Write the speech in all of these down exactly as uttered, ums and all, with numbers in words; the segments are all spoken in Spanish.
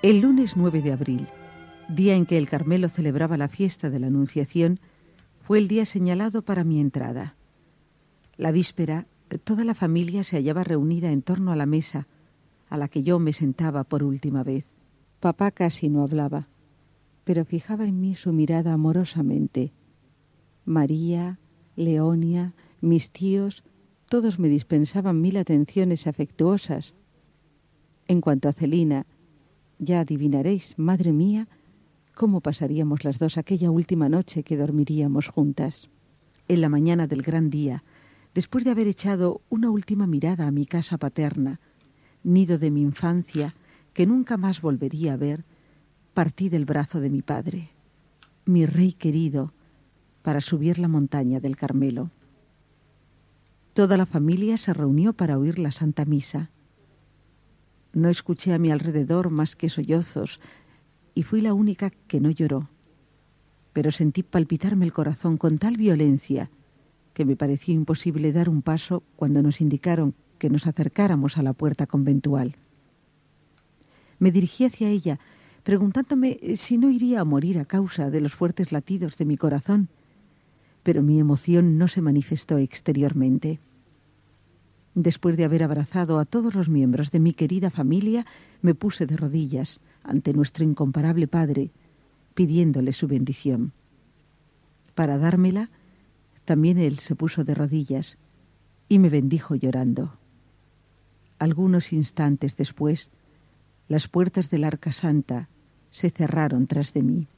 El lunes nueve de abril, día en que el Carmelo celebraba la fiesta de la Anunciación, fue el día señalado para mi entrada. La víspera, toda la familia se hallaba reunida en torno a la mesa, a la que yo me sentaba por última vez. Papá casi no hablaba, pero fijaba en mí su mirada amorosamente. María, Leonia, mis tíos, todos me dispensaban mil atenciones afectuosas. En cuanto a Celina, ya adivinaréis, madre mía, cómo pasaríamos las dos aquella última noche que dormiríamos juntas. En la mañana del gran día, después de haber echado una última mirada a mi casa paterna, nido de mi infancia, que nunca más volvería a ver, partí del brazo de mi padre, mi rey querido, para subir la montaña del Carmelo. Toda la familia se reunió para oír la Santa Misa. No escuché a mi alrededor más que sollozos y fui la única que no lloró, pero sentí palpitarme el corazón con tal violencia que me pareció imposible dar un paso cuando nos indicaron que nos acercáramos a la puerta conventual. Me dirigí hacia ella, preguntándome si no iría a morir a causa de los fuertes latidos de mi corazón, pero mi emoción no se manifestó exteriormente. Después de haber abrazado a todos los miembros de mi querida familia, me puse de rodillas ante nuestro incomparable Padre, pidiéndole su bendición. Para dármela, también él se puso de rodillas y me bendijo llorando. Algunos instantes después, las puertas del Arca Santa se cerraron tras de mí.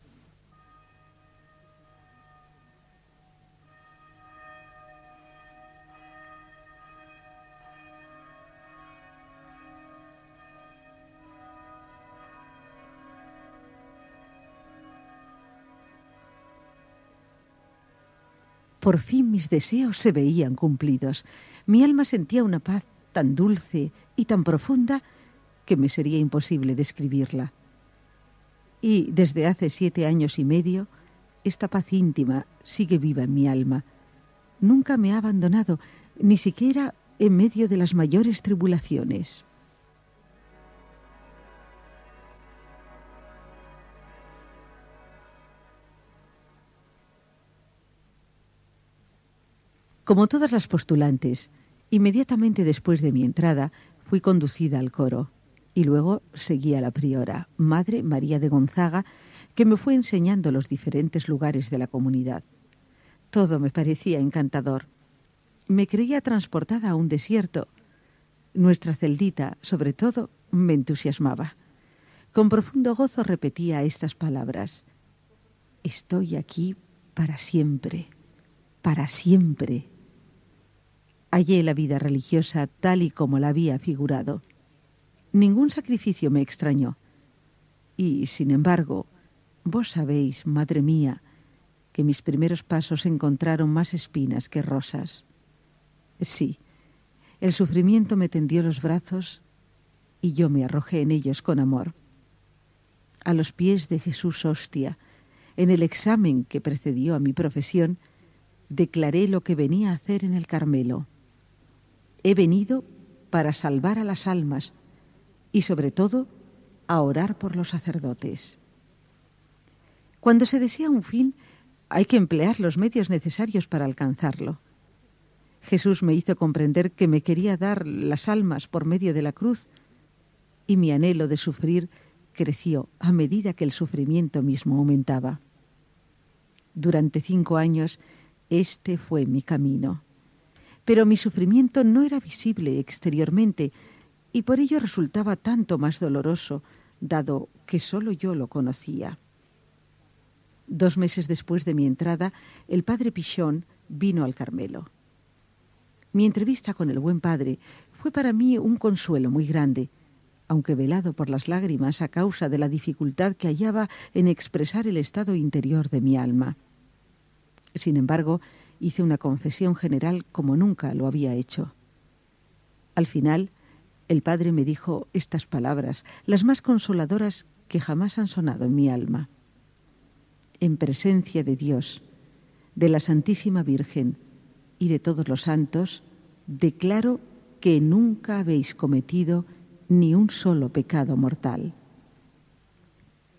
Por fin mis deseos se veían cumplidos. Mi alma sentía una paz tan dulce y tan profunda que me sería imposible describirla. Y desde hace siete años y medio, esta paz íntima sigue viva en mi alma. Nunca me ha abandonado, ni siquiera en medio de las mayores tribulaciones. Como todas las postulantes, inmediatamente después de mi entrada fui conducida al coro y luego seguí a la priora, Madre María de Gonzaga, que me fue enseñando los diferentes lugares de la comunidad. Todo me parecía encantador. Me creía transportada a un desierto. Nuestra celdita, sobre todo, me entusiasmaba. Con profundo gozo repetía estas palabras: «Estoy aquí para siempre, para siempre». Hallé la vida religiosa tal y como la había figurado. Ningún sacrificio me extrañó. Y, sin embargo, vos sabéis, madre mía, que mis primeros pasos encontraron más espinas que rosas. Sí, el sufrimiento me tendió los brazos y yo me arrojé en ellos con amor. A los pies de Jesús Hostia, en el examen que precedió a mi profesión, declaré lo que venía a hacer en el Carmelo. He venido para salvar a las almas y, sobre todo, a orar por los sacerdotes. Cuando se desea un fin, hay que emplear los medios necesarios para alcanzarlo. Jesús me hizo comprender que me quería dar las almas por medio de la cruz, y mi anhelo de sufrir creció a medida que el sufrimiento mismo aumentaba. Durante cinco años, este fue mi camino. Pero mi sufrimiento no era visible exteriormente y por ello resultaba tanto más doloroso, dado que solo yo lo conocía. Dos meses después de mi entrada, el padre Pichón vino al Carmelo. Mi entrevista con el buen padre fue para mí un consuelo muy grande, aunque velado por las lágrimas a causa de la dificultad que hallaba en expresar el estado interior de mi alma. Sin embargo, hice una confesión general como nunca lo había hecho. Al final, el padre me dijo estas palabras, las más consoladoras que jamás han sonado en mi alma. En presencia de Dios, de la Santísima Virgen y de todos los santos, declaro que nunca habéis cometido ni un solo pecado mortal.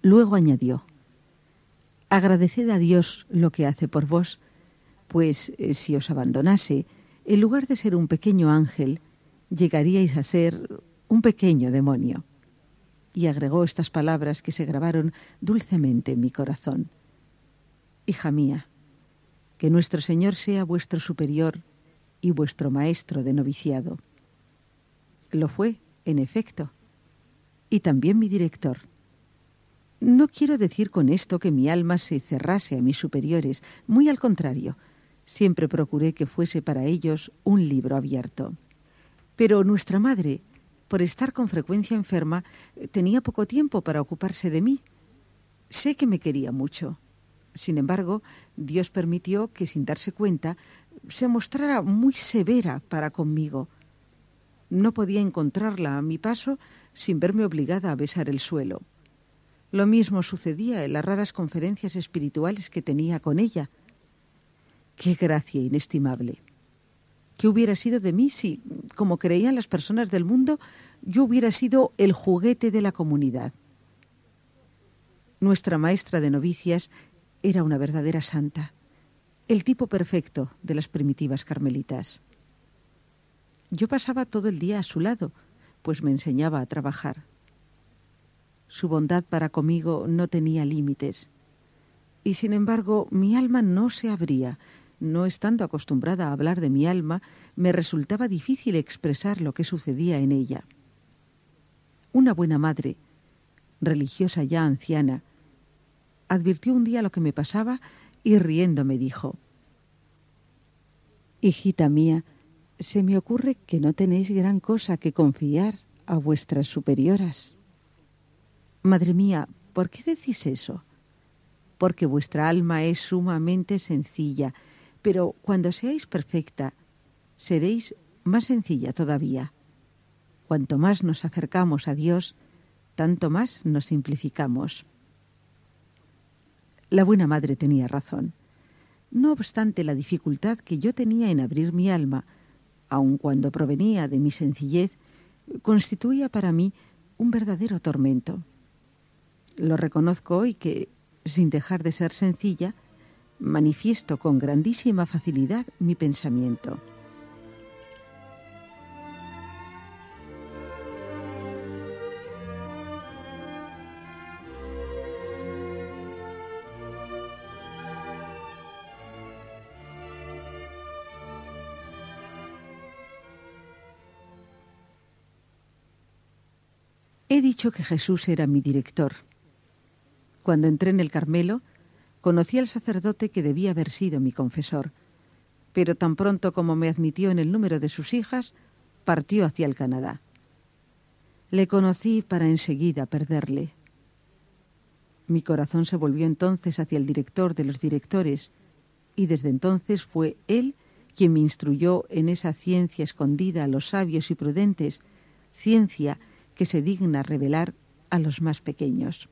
Luego añadió: agradeced a Dios lo que hace por vos, pues eh, si os abandonase, en lugar de ser un pequeño ángel, llegaríais a ser un pequeño demonio. Y agregó estas palabras que se grabaron dulcemente en mi corazón: hija mía, que nuestro Señor sea vuestro superior y vuestro maestro de noviciado. Lo fue, en efecto, y también mi director. No quiero decir con esto que mi alma se cerrase a mis superiores, muy al contrario, siempre procuré que fuese para ellos un libro abierto. Pero nuestra madre, por estar con frecuencia enferma, tenía poco tiempo para ocuparse de mí. Sé que me quería mucho. Sin embargo, Dios permitió que, sin darse cuenta, se mostrara muy severa para conmigo. No podía encontrarla a mi paso sin verme obligada a besar el suelo. Lo mismo sucedía en las raras conferencias espirituales que tenía con ella. ¡Qué gracia inestimable! ¿Qué hubiera sido de mí si, como creían las personas del mundo, yo hubiera sido el juguete de la comunidad? Nuestra maestra de novicias era una verdadera santa, el tipo perfecto de las primitivas carmelitas. Yo pasaba todo el día a su lado, pues me enseñaba a trabajar. Su bondad para conmigo no tenía límites. Y sin embargo, mi alma no se abría. No estando acostumbrada a hablar de mi alma, me resultaba difícil expresar lo que sucedía en ella. Una buena madre, religiosa ya anciana, advirtió un día lo que me pasaba y riendo me dijo: hijita mía, se me ocurre que no tenéis gran cosa que confiar a vuestras superioras. Madre mía, ¿por qué decís eso? Porque vuestra alma es sumamente sencilla, pero cuando seáis perfecta, seréis más sencilla todavía. Cuanto más nos acercamos a Dios, tanto más nos simplificamos. La buena madre tenía razón. No obstante la dificultad que yo tenía en abrir mi alma, aun cuando provenía de mi sencillez, constituía para mí un verdadero tormento. Lo reconozco hoy que, sin dejar de ser sencilla, manifiesto con grandísima facilidad mi pensamiento. He dicho que Jesús era mi director. Cuando entré en el Carmelo, conocí al sacerdote que debía haber sido mi confesor, pero tan pronto como me admitió en el número de sus hijas, partió hacia el Canadá. Le conocí para enseguida perderle. Mi corazón se volvió entonces hacia el director de los directores, y desde entonces fue él quien me instruyó en esa ciencia escondida a los sabios y prudentes, ciencia que se digna revelar a los más pequeños.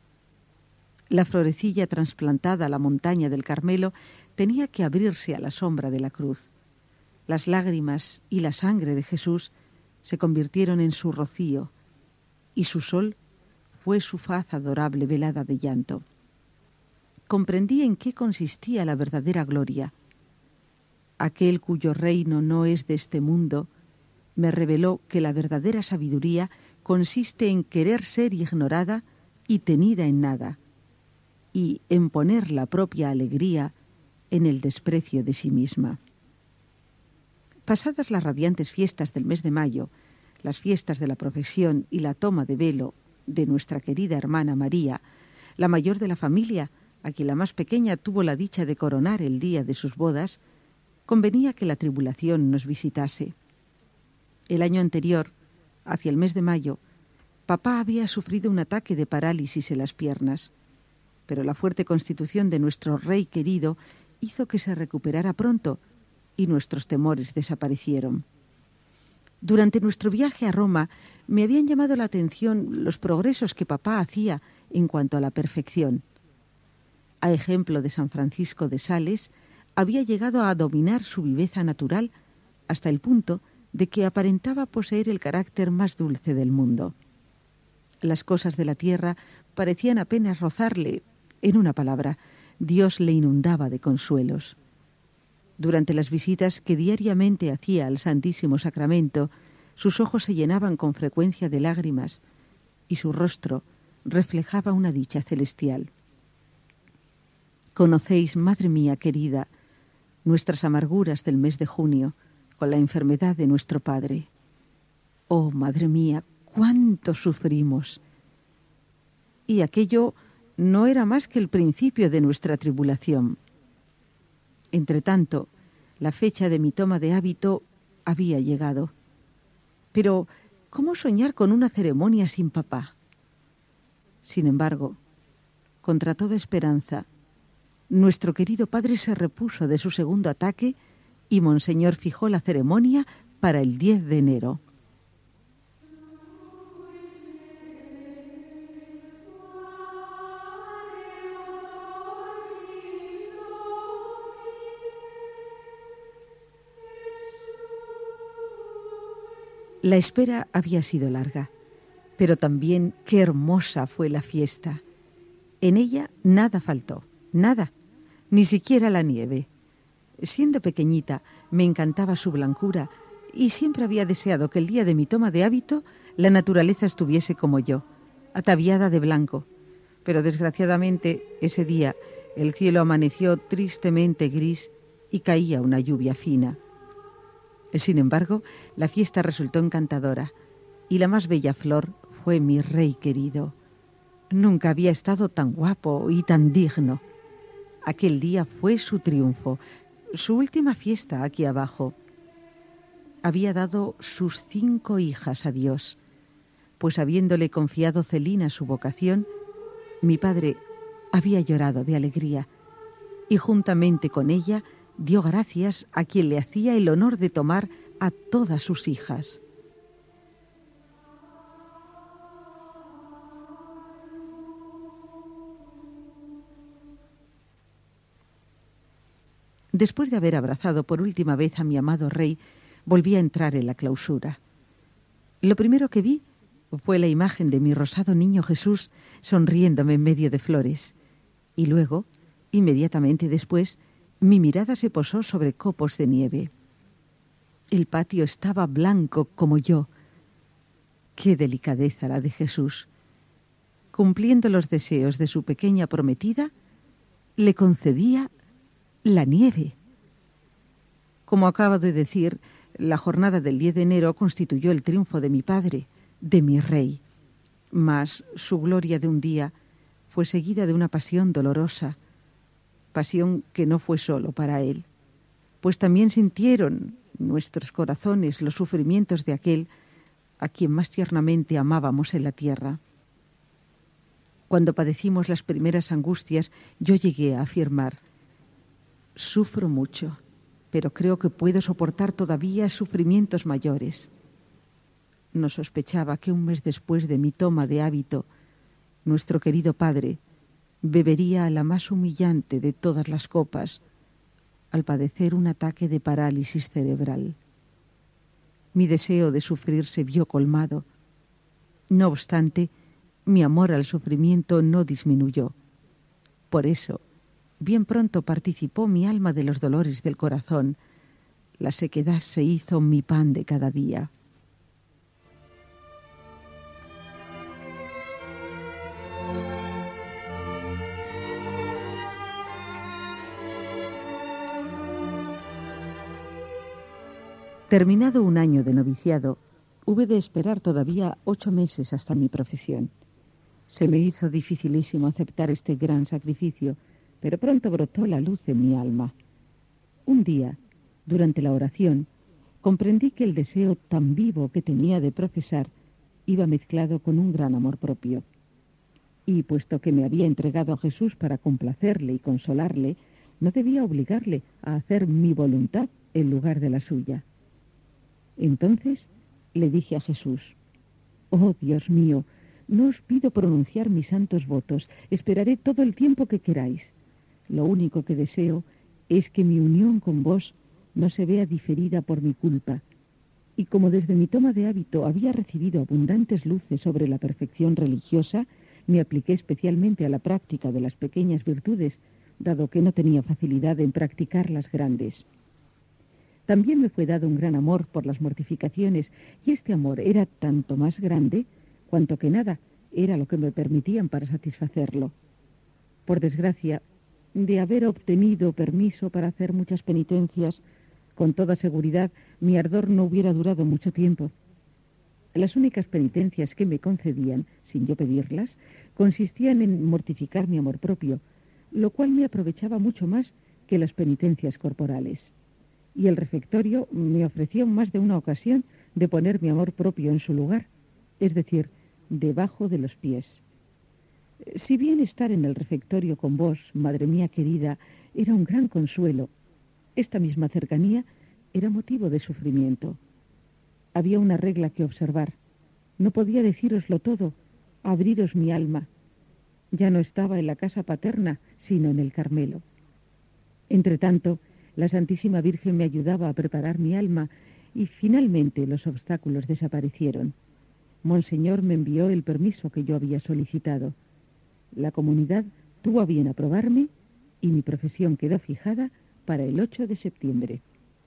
La florecilla trasplantada a la montaña del Carmelo tenía que abrirse a la sombra de la cruz. Las lágrimas y la sangre de Jesús se convirtieron en su rocío, y su sol fue su faz adorable velada de llanto. Comprendí en qué consistía la verdadera gloria. Aquel cuyo reino no es de este mundo me reveló que la verdadera sabiduría consiste en querer ser ignorada y tenida en nada, y en poner la propia alegría en el desprecio de sí misma. Pasadas las radiantes fiestas del mes de mayo, las fiestas de la profesión y la toma de velo de nuestra querida hermana María, la mayor de la familia, a quien la más pequeña tuvo la dicha de coronar el día de sus bodas, convenía que la tribulación nos visitase. El año anterior, hacia el mes de mayo, papá había sufrido un ataque de parálisis en las piernas, pero la fuerte constitución de nuestro rey querido hizo que se recuperara pronto y nuestros temores desaparecieron. Durante nuestro viaje a Roma me habían llamado la atención los progresos que papá hacía en cuanto a la perfección. A ejemplo de San Francisco de Sales, había llegado a dominar su viveza natural hasta el punto de que aparentaba poseer el carácter más dulce del mundo. Las cosas de la tierra parecían apenas rozarle. En una palabra, Dios le inundaba de consuelos. Durante las visitas que diariamente hacía al Santísimo Sacramento, sus ojos se llenaban con frecuencia de lágrimas y su rostro reflejaba una dicha celestial. Conocéis, madre mía querida, nuestras amarguras del mes de junio con la enfermedad de nuestro padre. Oh, madre mía, cuánto sufrimos. Y aquello no era más que el principio de nuestra tribulación. Entretanto, la fecha de mi toma de hábito había llegado. Pero, ¿cómo soñar con una ceremonia sin papá? Sin embargo, contra toda esperanza, nuestro querido padre se repuso de su segundo ataque y Monseñor fijó la ceremonia para el diez de enero. La espera había sido larga, pero también qué hermosa fue la fiesta. En ella nada faltó, nada, ni siquiera la nieve. Siendo pequeñita, me encantaba su blancura y siempre había deseado que el día de mi toma de hábito la naturaleza estuviese como yo, ataviada de blanco. Pero desgraciadamente ese día el cielo amaneció tristemente gris y caía una lluvia fina. Sin embargo, la fiesta resultó encantadora y la más bella flor fue mi rey querido. Nunca había estado tan guapo y tan digno. Aquel día fue su triunfo, su última fiesta aquí abajo. Había dado sus cinco hijas a Dios, pues habiéndole confiado Celina su vocación, mi padre había llorado de alegría y juntamente con ella dio gracias a quien le hacía el honor de tomar a todas sus hijas. Después de haber abrazado por última vez a mi amado rey, volví a entrar en la clausura. Lo primero que vi fue la imagen de mi rosado niño Jesús sonriéndome en medio de flores. Y luego, inmediatamente después, mi mirada se posó sobre copos de nieve. El patio estaba blanco como yo. Qué delicadeza la de Jesús. Cumpliendo los deseos de su pequeña prometida, le concedía la nieve. Como acabo de decir, la jornada del diez de enero constituyó el triunfo de mi padre, de mi rey. Mas su gloria de un día fue seguida de una pasión dolorosa, pasión que no fue solo para él, pues también sintieron nuestros corazones los sufrimientos de aquel a quien más tiernamente amábamos en la tierra. Cuando padecimos las primeras angustias, yo llegué a afirmar: sufro mucho, pero creo que puedo soportar todavía sufrimientos mayores. No sospechaba que un mes después de mi toma de hábito, nuestro querido padre bebería la más humillante de todas las copas, al padecer un ataque de parálisis cerebral. Mi deseo de sufrir se vio colmado. No obstante, mi amor al sufrimiento no disminuyó. Por eso, bien pronto participó mi alma de los dolores del corazón. La sequedad se hizo mi pan de cada día. Terminado un año de noviciado, hube de esperar todavía ocho meses hasta mi profesión. Se me hizo dificilísimo aceptar este gran sacrificio, pero pronto brotó la luz en mi alma. Un día, durante la oración, comprendí que el deseo tan vivo que tenía de profesar iba mezclado con un gran amor propio. Y puesto que me había entregado a Jesús para complacerle y consolarle, no debía obligarle a hacer mi voluntad en lugar de la suya. Entonces le dije a Jesús: «Oh Dios mío, no os pido pronunciar mis santos votos, esperaré todo el tiempo que queráis. Lo único que deseo es que mi unión con vos no se vea diferida por mi culpa, y como desde mi toma de hábito había recibido abundantes luces sobre la perfección religiosa, me apliqué especialmente a la práctica de las pequeñas virtudes, dado que no tenía facilidad en practicar las grandes. También me fue dado un gran amor por las mortificaciones, y este amor era tanto más grande, cuanto que nada era lo que me permitían para satisfacerlo. Por desgracia, de haber obtenido permiso para hacer muchas penitencias, con toda seguridad mi ardor no hubiera durado mucho tiempo. Las únicas penitencias que me concedían, sin yo pedirlas, consistían en mortificar mi amor propio, lo cual me aprovechaba mucho más que las penitencias corporales. Y el refectorio me ofreció más de una ocasión de poner mi amor propio en su lugar, es decir, debajo de los pies. Si bien estar en el refectorio con vos, madre mía querida, era un gran consuelo, esta misma cercanía era motivo de sufrimiento. Había una regla que observar. No podía decíroslo todo, abriros mi alma. Ya no estaba en la casa paterna, sino en el Carmelo. Entretanto, la Santísima Virgen me ayudaba a preparar mi alma y finalmente los obstáculos desaparecieron. Monseñor me envió el permiso que yo había solicitado. La comunidad tuvo a bien aprobarme y mi profesión quedó fijada para el ocho de septiembre.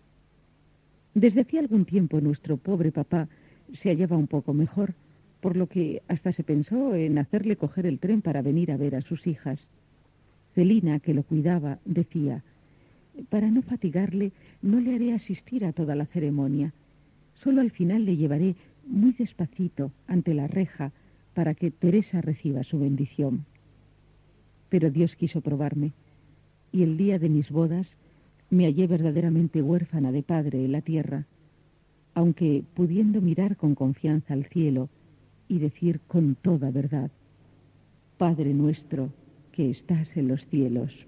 Desde hacía algún tiempo nuestro pobre papá se hallaba un poco mejor, por lo que hasta se pensó en hacerle coger el tren para venir a ver a sus hijas. Celina, que lo cuidaba, decía: para no fatigarle, no le haré asistir a toda la ceremonia. Solo al final le llevaré muy despacito ante la reja para que Teresa reciba su bendición. Pero Dios quiso probarme, y el día de mis bodas me hallé verdaderamente huérfana de padre en la tierra, aunque pudiendo mirar con confianza al cielo y decir con toda verdad: Padre nuestro que estás en los cielos.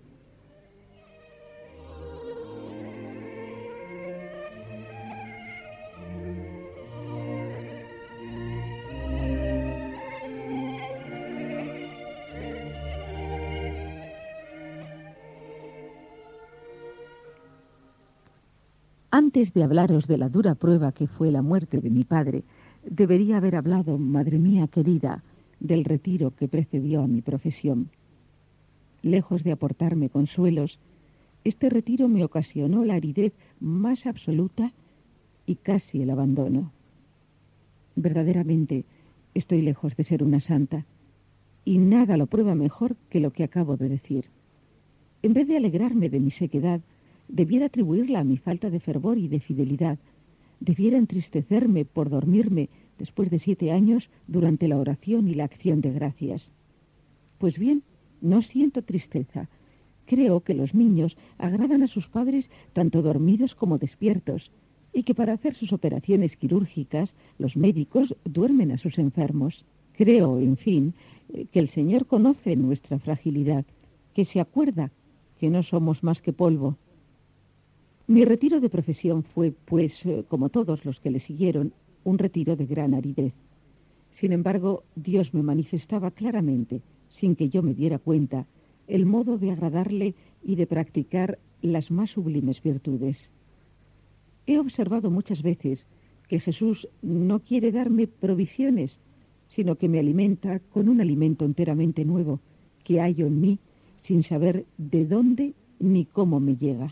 Antes de hablaros de la dura prueba que fue la muerte de mi padre, debería haber hablado, madre mía querida, del retiro que precedió a mi profesión. Lejos de aportarme consuelos, este retiro me ocasionó la aridez más absoluta y casi el abandono. Verdaderamente estoy lejos de ser una santa, y nada lo prueba mejor que lo que acabo de decir. En vez de alegrarme de mi sequedad, debiera atribuirla a mi falta de fervor y de fidelidad. Debiera entristecerme por dormirme después de siete años durante la oración y la acción de gracias. Pues bien, no siento tristeza. Creo que los niños agradan a sus padres tanto dormidos como despiertos, y que para hacer sus operaciones quirúrgicas los médicos duermen a sus enfermos. Creo, en fin, que el Señor conoce nuestra fragilidad, que se acuerda que no somos más que polvo. Mi retiro de profesión fue, pues, como todos los que le siguieron, un retiro de gran aridez. Sin embargo, Dios me manifestaba claramente, sin que yo me diera cuenta, el modo de agradarle y de practicar las más sublimes virtudes. He observado muchas veces que Jesús no quiere darme provisiones, sino que me alimenta con un alimento enteramente nuevo, que hallo en mí, sin saber de dónde ni cómo me llega.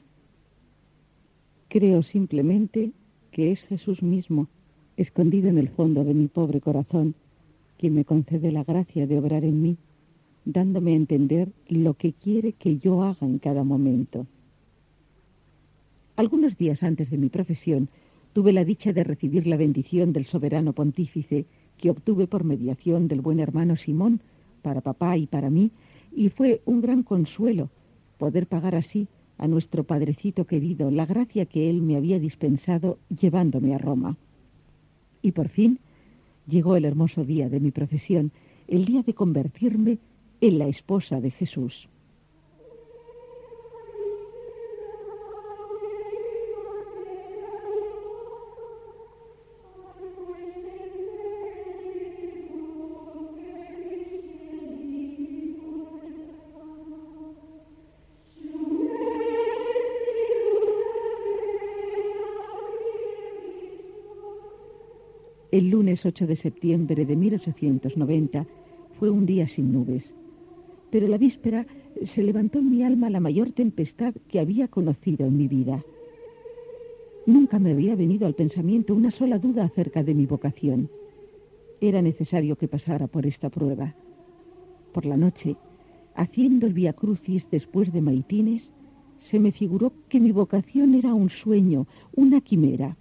Creo simplemente que es Jesús mismo, escondido en el fondo de mi pobre corazón, quien me concede la gracia de obrar en mí, dándome a entender lo que quiere que yo haga en cada momento. Algunos días antes de mi profesión, tuve la dicha de recibir la bendición del soberano pontífice, que obtuve por mediación del buen hermano Simón, para papá y para mí, y fue un gran consuelo poder pagar así a nuestro padrecito querido la gracia que él me había dispensado llevándome a Roma. Y por fin llegó el hermoso día de mi profesión, el día de convertirme en la esposa de Jesús. El lunes ocho de septiembre de mil ochocientos noventa fue un día sin nubes, pero la víspera se levantó en mi alma la mayor tempestad que había conocido en mi vida. Nunca me había venido al pensamiento una sola duda acerca de mi vocación. Era necesario que pasara por esta prueba. Por la noche, haciendo el Vía Crucis después de Maitines, se me figuró que mi vocación era un sueño, una quimera.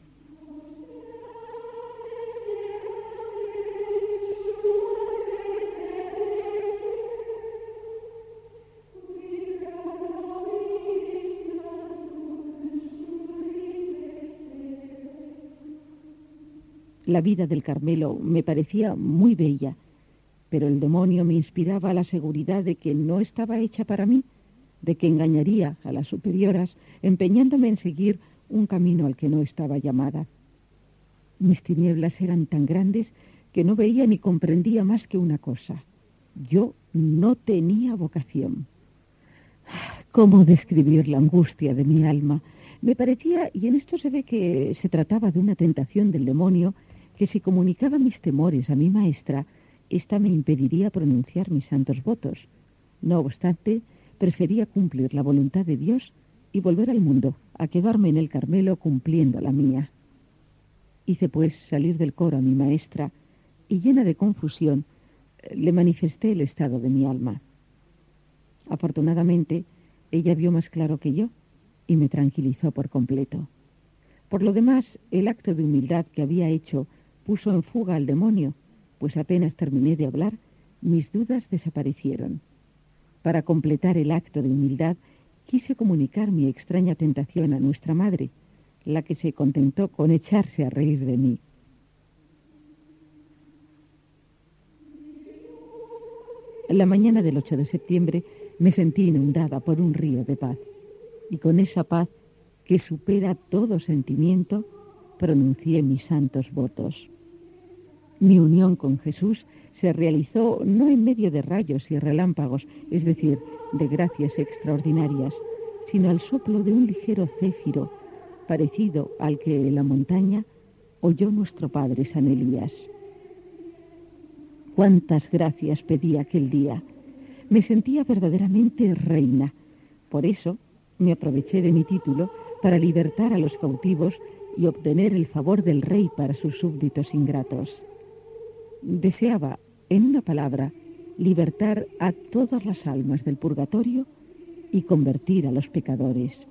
La vida del Carmelo me parecía muy bella, pero el demonio me inspiraba la seguridad de que no estaba hecha para mí, de que engañaría a las superioras, empeñándome en seguir un camino al que no estaba llamada. Mis tinieblas eran tan grandes que no veía ni comprendía más que una cosa. Yo no tenía vocación. ¿Cómo describir la angustia de mi alma? Me parecía, y en esto se ve que se trataba de una tentación del demonio, que si comunicaba mis temores a mi maestra, ésta me impediría pronunciar mis santos votos. No obstante, prefería cumplir la voluntad de Dios y volver al mundo, a quedarme en el Carmelo cumpliendo la mía. Hice pues salir del coro a mi maestra y, llena de confusión, le manifesté el estado de mi alma. Afortunadamente, ella vio más claro que yo y me tranquilizó por completo. Por lo demás, el acto de humildad que había hecho puso en fuga al demonio, pues apenas terminé de hablar, mis dudas desaparecieron. Para completar el acto de humildad, quise comunicar mi extraña tentación a nuestra madre, la que se contentó con echarse a reír de mí. La mañana del ocho de septiembre me sentí inundada por un río de paz, y con esa paz que supera todo sentimiento, pronuncié mis santos votos. Mi unión con Jesús se realizó no en medio de rayos y relámpagos, es decir, de gracias extraordinarias, sino al soplo de un ligero céfiro, parecido al que en la montaña oyó nuestro padre San Elías. Cuántas gracias pedí aquel día. Me sentía verdaderamente reina. Por eso me aproveché de mi título para libertar a los cautivos y obtener el favor del rey para sus súbditos ingratos. Deseaba, en una palabra, libertar a todas las almas del purgatorio y convertir a los pecadores.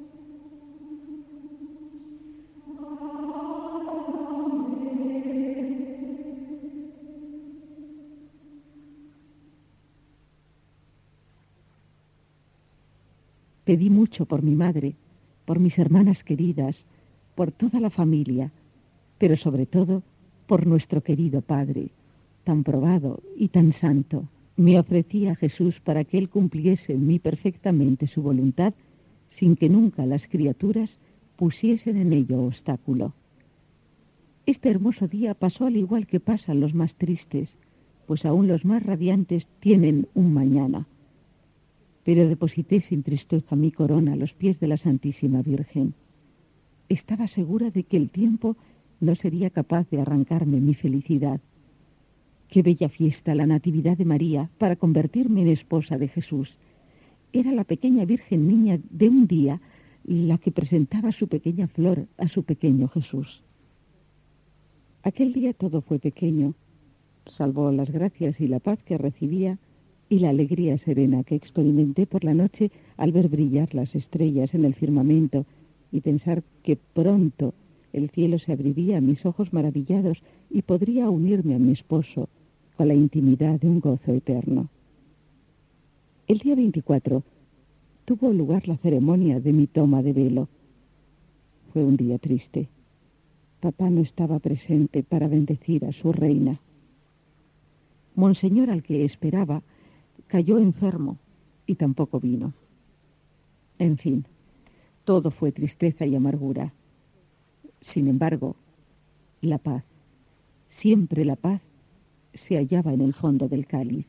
Pedí mucho por mi madre, por mis hermanas queridas, por toda la familia, pero sobre todo por nuestro querido Padre, tan probado y tan santo. Me ofrecí a Jesús para que Él cumpliese en mí perfectamente su voluntad, sin que nunca las criaturas pusiesen en ello obstáculo. Este hermoso día pasó al igual que pasan los más tristes, pues aún los más radiantes tienen un mañana. Pero deposité sin tristeza mi corona a los pies de la Santísima Virgen. Estaba segura de que el tiempo no sería capaz de arrancarme mi felicidad. Qué bella fiesta la Natividad de María para convertirme en esposa de Jesús. Era la pequeña Virgen Niña de un día la que presentaba su pequeña flor a su pequeño Jesús. Aquel día todo fue pequeño, salvo las gracias y la paz que recibía y la alegría serena que experimenté por la noche al ver brillar las estrellas en el firmamento y pensar que pronto el cielo se abriría a mis ojos maravillados y podría unirme a mi esposo con la intimidad de un gozo eterno. El día veinticuatro tuvo lugar la ceremonia de mi toma de velo. Fue un día triste. Papá no estaba presente para bendecir a su reina. Monseñor, al que esperaba, cayó enfermo y tampoco vino. En fin, todo fue tristeza y amargura. Sin embargo, la paz, siempre la paz, se hallaba en el fondo del cáliz.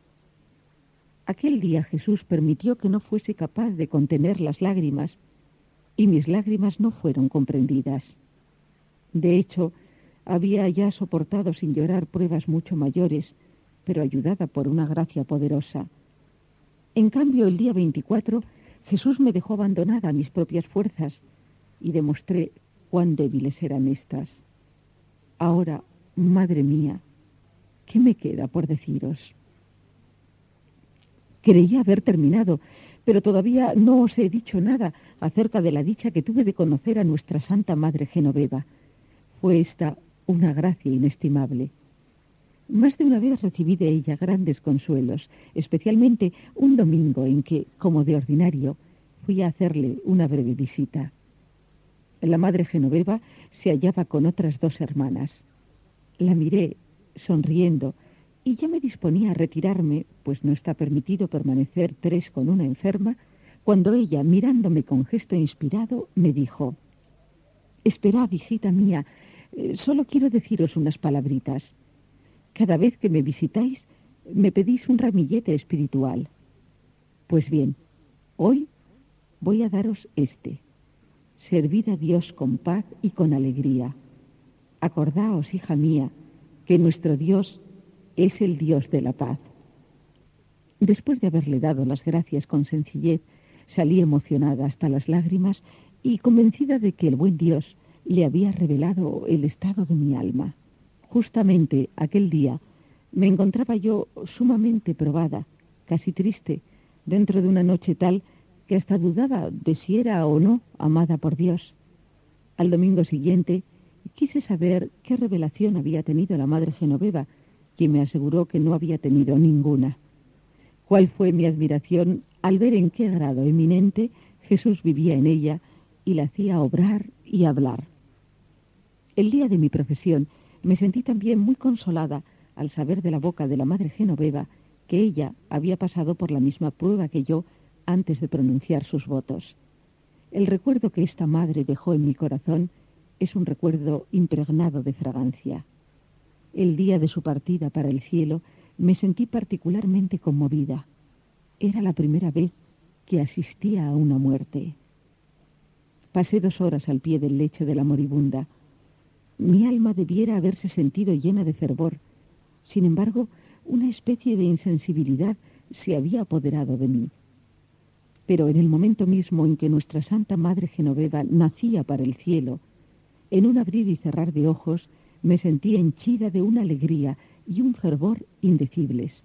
Aquel día Jesús permitió que no fuese capaz de contener las lágrimas, y mis lágrimas no fueron comprendidas. De hecho, había ya soportado sin llorar pruebas mucho mayores, pero ayudada por una gracia poderosa. En cambio, el día veinticuatro, Jesús me dejó abandonada a mis propias fuerzas y demostré cuán débiles eran estas. Ahora, madre mía, ¿qué me queda por deciros? Creía haber terminado, pero todavía no os he dicho nada acerca de la dicha que tuve de conocer a nuestra Santa Madre Genoveva. Fue esta una gracia inestimable. Más de una vez recibí de ella grandes consuelos, especialmente un domingo en que, como de ordinario, fui a hacerle una breve visita. La Madre Genoveva se hallaba con otras dos hermanas. La miré, sonriendo, y ya me disponía a retirarme, pues no está permitido permanecer tres con una enferma, cuando ella, mirándome con gesto inspirado, me dijo: «Esperad, hijita mía, eh, solo quiero deciros unas palabritas. Cada vez que me visitáis, me pedís un ramillete espiritual. Pues bien, hoy voy a daros este. Servid a Dios con paz y con alegría. Acordaos, hija mía, que nuestro Dios es el Dios de la paz». Después de haberle dado las gracias con sencillez, salí emocionada hasta las lágrimas y convencida de que el buen Dios le había revelado el estado de mi alma. Justamente aquel día me encontraba yo sumamente probada, casi triste, dentro de una noche tal que hasta dudaba de si era o no amada por Dios. Al domingo siguiente quise saber qué revelación había tenido la Madre Genoveva, quien me aseguró que no había tenido ninguna. Cuál fue mi admiración al ver en qué grado eminente Jesús vivía en ella y la hacía obrar y hablar. El día de mi profesión me sentí también muy consolada al saber de la boca de la Madre Genoveva que ella había pasado por la misma prueba que yo antes de pronunciar sus votos. El recuerdo que esta madre dejó en mi corazón es un recuerdo impregnado de fragancia. El día de su partida para el cielo me sentí particularmente conmovida. Era la primera vez que asistía a una muerte. Pasé dos horas al pie del lecho de la moribunda. Mi alma debiera haberse sentido llena de fervor. Sin embargo, una especie de insensibilidad se había apoderado de mí. Pero en el momento mismo en que nuestra Santa Madre Genoveva nacía para el cielo, en un abrir y cerrar de ojos, me sentí henchida de una alegría y un fervor indecibles.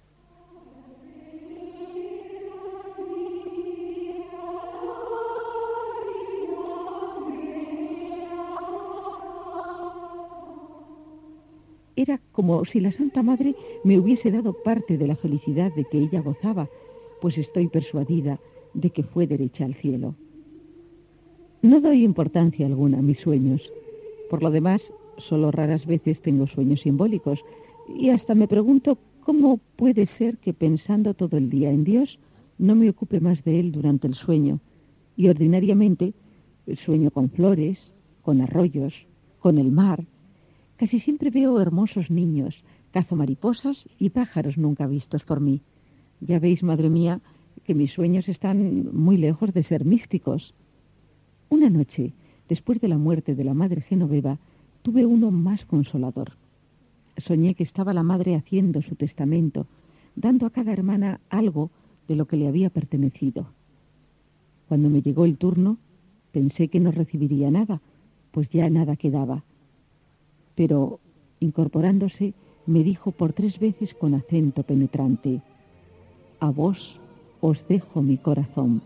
Era como si la Santa Madre me hubiese dado parte de la felicidad de que ella gozaba, pues estoy persuadida de que fue derecha al cielo. No doy importancia alguna a mis sueños. Por lo demás, solo raras veces tengo sueños simbólicos, y hasta me pregunto cómo puede ser que pensando todo el día en Dios no me ocupe más de Él durante el sueño, y ordinariamente sueño con flores, con arroyos, con el mar. Casi siempre veo hermosos niños, cazo mariposas y pájaros nunca vistos por mí. Ya veis, madre mía, que mis sueños están muy lejos de ser místicos. Una noche, después de la muerte de la Madre Genoveva, tuve uno más consolador. Soñé que estaba la madre haciendo su testamento, dando a cada hermana algo de lo que le había pertenecido. Cuando me llegó el turno, pensé que no recibiría nada, pues ya nada quedaba. Pero, incorporándose, me dijo por tres veces con acento penetrante: «A vos os dejo mi corazón».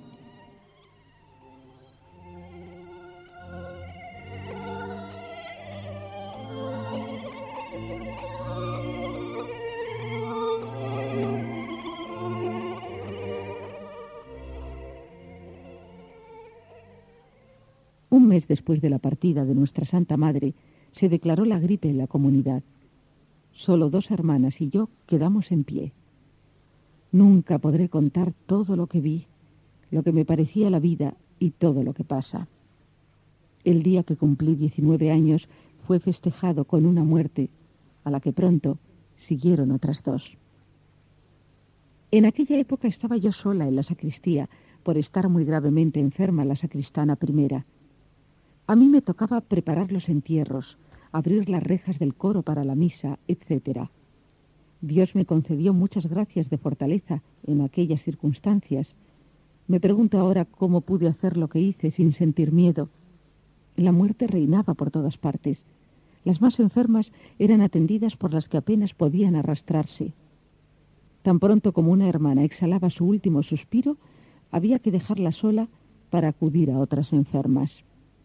Un mes después de la partida de nuestra Santa Madre, se declaró la gripe en la comunidad. Solo dos hermanas y yo quedamos en pie. Nunca podré contar todo lo que vi, lo que me parecía la vida y todo lo que pasa. El día que cumplí diecinueve años fue festejado con una muerte, a la que pronto siguieron otras dos. En aquella época estaba yo sola en la sacristía, por estar muy gravemente enferma la sacristana primera. A mí me tocaba preparar los entierros, abrir las rejas del coro para la misa, etcétera. Dios me concedió muchas gracias de fortaleza en aquellas circunstancias. Me pregunto ahora cómo pude hacer lo que hice sin sentir miedo. La muerte reinaba por todas partes. Las más enfermas eran atendidas por las que apenas podían arrastrarse. Tan pronto como una hermana exhalaba su último suspiro, había que dejarla sola para acudir a otras enfermas.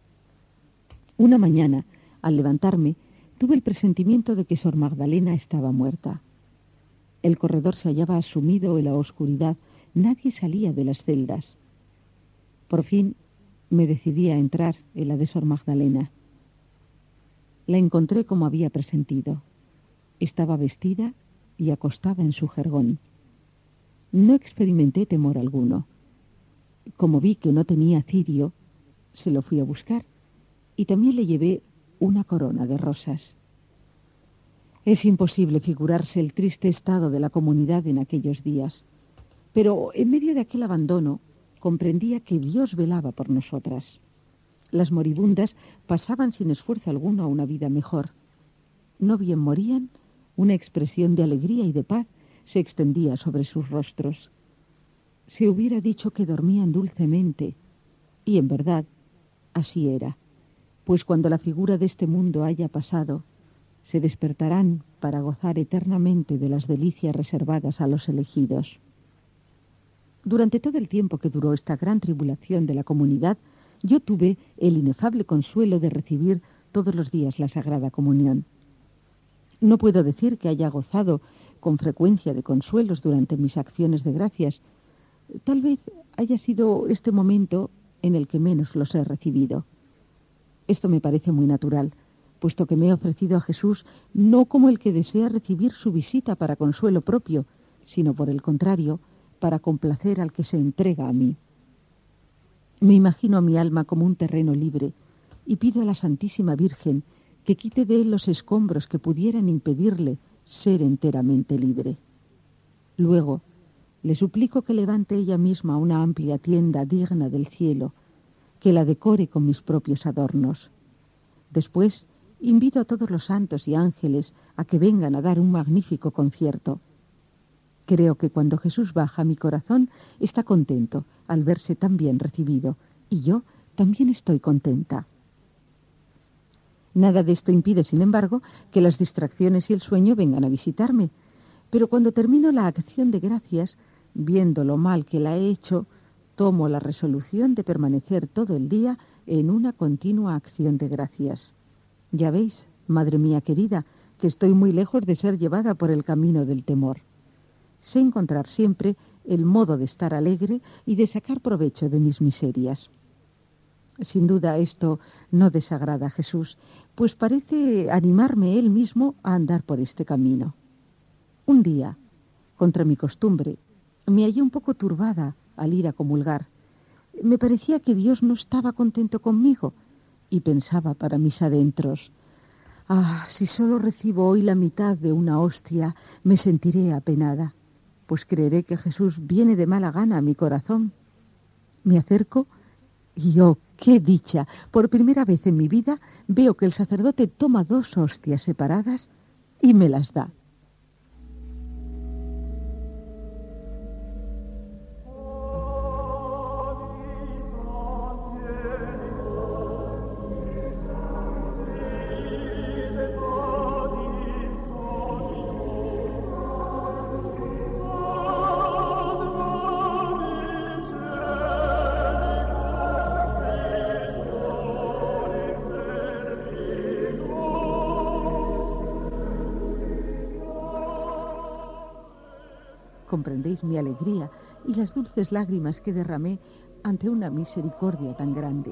Una mañana, al levantarme, tuve el presentimiento de que Sor Magdalena estaba muerta. El corredor se hallaba sumido en la oscuridad. Nadie salía de las celdas. Por fin me decidí a entrar en la de Sor Magdalena. La encontré como había presentido. Estaba vestida y acostada en su jergón. No experimenté temor alguno. Como vi que no tenía cirio, se lo fui a buscar y también le llevé una corona de rosas. Es imposible figurarse el triste estado de la comunidad en aquellos días, pero en medio de aquel abandono comprendía que Dios velaba por nosotras. Las moribundas pasaban sin esfuerzo alguno a una vida mejor. No bien morían, una expresión de alegría y de paz se extendía sobre sus rostros. Se hubiera dicho que dormían dulcemente, y en verdad así era, pues cuando la figura de este mundo haya pasado, se despertarán para gozar eternamente de las delicias reservadas a los elegidos. Durante todo el tiempo que duró esta gran tribulación de la comunidad, yo tuve el inefable consuelo de recibir todos los días la Sagrada Comunión. No puedo decir que haya gozado con frecuencia de consuelos durante mis acciones de gracias. Tal vez haya sido este momento en el que menos los he recibido. Esto me parece muy natural, puesto que me he ofrecido a Jesús no como el que desea recibir su visita para consuelo propio, sino por el contrario, para complacer al que se entrega a mí. Me imagino a mi alma como un terreno libre y pido a la Santísima Virgen que quite de él los escombros que pudieran impedirle ser enteramente libre. Luego, le suplico que levante ella misma una amplia tienda digna del cielo, que la decore con mis propios adornos. Después, invito a todos los santos y ángeles a que vengan a dar un magnífico concierto. Creo que cuando Jesús baja, mi corazón está contento al verse tan bien recibido, y yo también estoy contenta. Nada de esto impide, sin embargo, que las distracciones y el sueño vengan a visitarme, pero cuando termino la acción de gracias, viendo lo mal que la he hecho, tomo la resolución de permanecer todo el día en una continua acción de gracias. Ya veis, madre mía querida, que estoy muy lejos de ser llevada por el camino del temor. Sé encontrar siempre el modo de estar alegre y de sacar provecho de mis miserias. Sin duda esto no desagrada a Jesús, pues parece animarme él mismo a andar por este camino. Un día, contra mi costumbre, me hallé un poco turbada al ir a comulgar. Me parecía que Dios no estaba contento conmigo y pensaba para mis adentros: ah, si solo recibo hoy la mitad de una hostia, me sentiré apenada, pues creeré que Jesús viene de mala gana a mi corazón. Me acerco y ¡oh, qué dicha! Por primera vez en mi vida veo que el sacerdote toma dos hostias separadas y me las da. Comprendéis mi alegría y las dulces lágrimas que derramé ante una misericordia tan grande.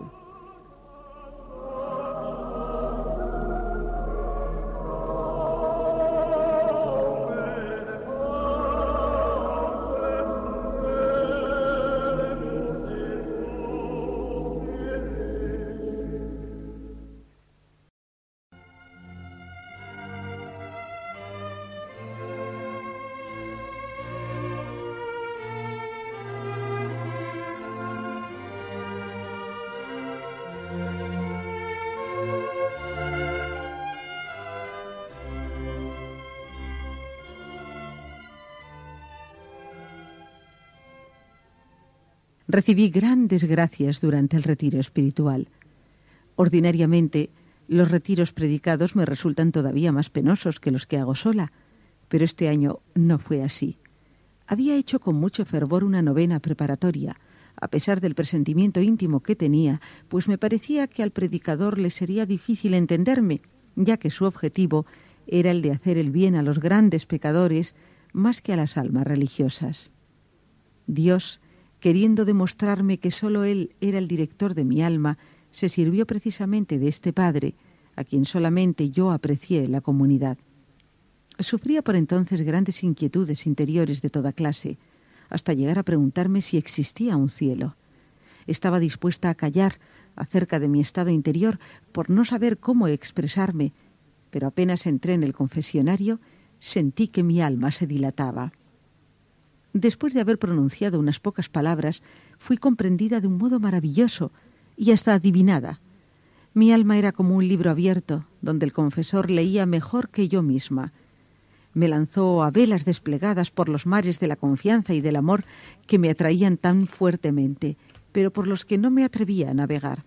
Recibí grandes gracias durante el retiro espiritual. Ordinariamente, los retiros predicados me resultan todavía más penosos que los que hago sola, pero este año no fue así. Había hecho con mucho fervor una novena preparatoria, a pesar del presentimiento íntimo que tenía, pues me parecía que al predicador le sería difícil entenderme, ya que su objetivo era el de hacer el bien a los grandes pecadores más que a las almas religiosas. Dios, queriendo demostrarme que sólo Él era el director de mi alma, se sirvió precisamente de este padre, a quien solamente yo aprecié en la comunidad. Sufría por entonces grandes inquietudes interiores de toda clase, hasta llegar a preguntarme si existía un cielo. Estaba dispuesta a callar acerca de mi estado interior por no saber cómo expresarme, pero apenas entré en el confesionario, sentí que mi alma se dilataba. Después de haber pronunciado unas pocas palabras, fui comprendida de un modo maravilloso y hasta adivinada. Mi alma era como un libro abierto, donde el confesor leía mejor que yo misma. Me lanzó a velas desplegadas por los mares de la confianza y del amor que me atraían tan fuertemente, pero por los que no me atrevía a navegar.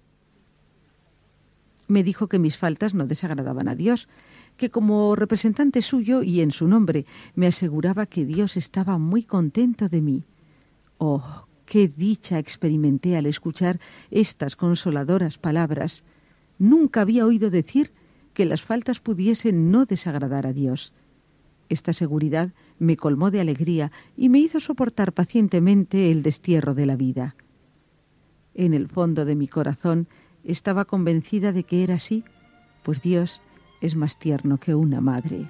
Me dijo que mis faltas no desagradaban a Dios, que como representante suyo y en su nombre me aseguraba que Dios estaba muy contento de mí. Oh, qué dicha experimenté al escuchar estas consoladoras palabras. Nunca había oído decir que las faltas pudiesen no desagradar a Dios. Esta seguridad me colmó de alegría y me hizo soportar pacientemente el destierro de la vida. En el fondo de mi corazón estaba convencida de que era así, pues Dios es más tierno que una madre.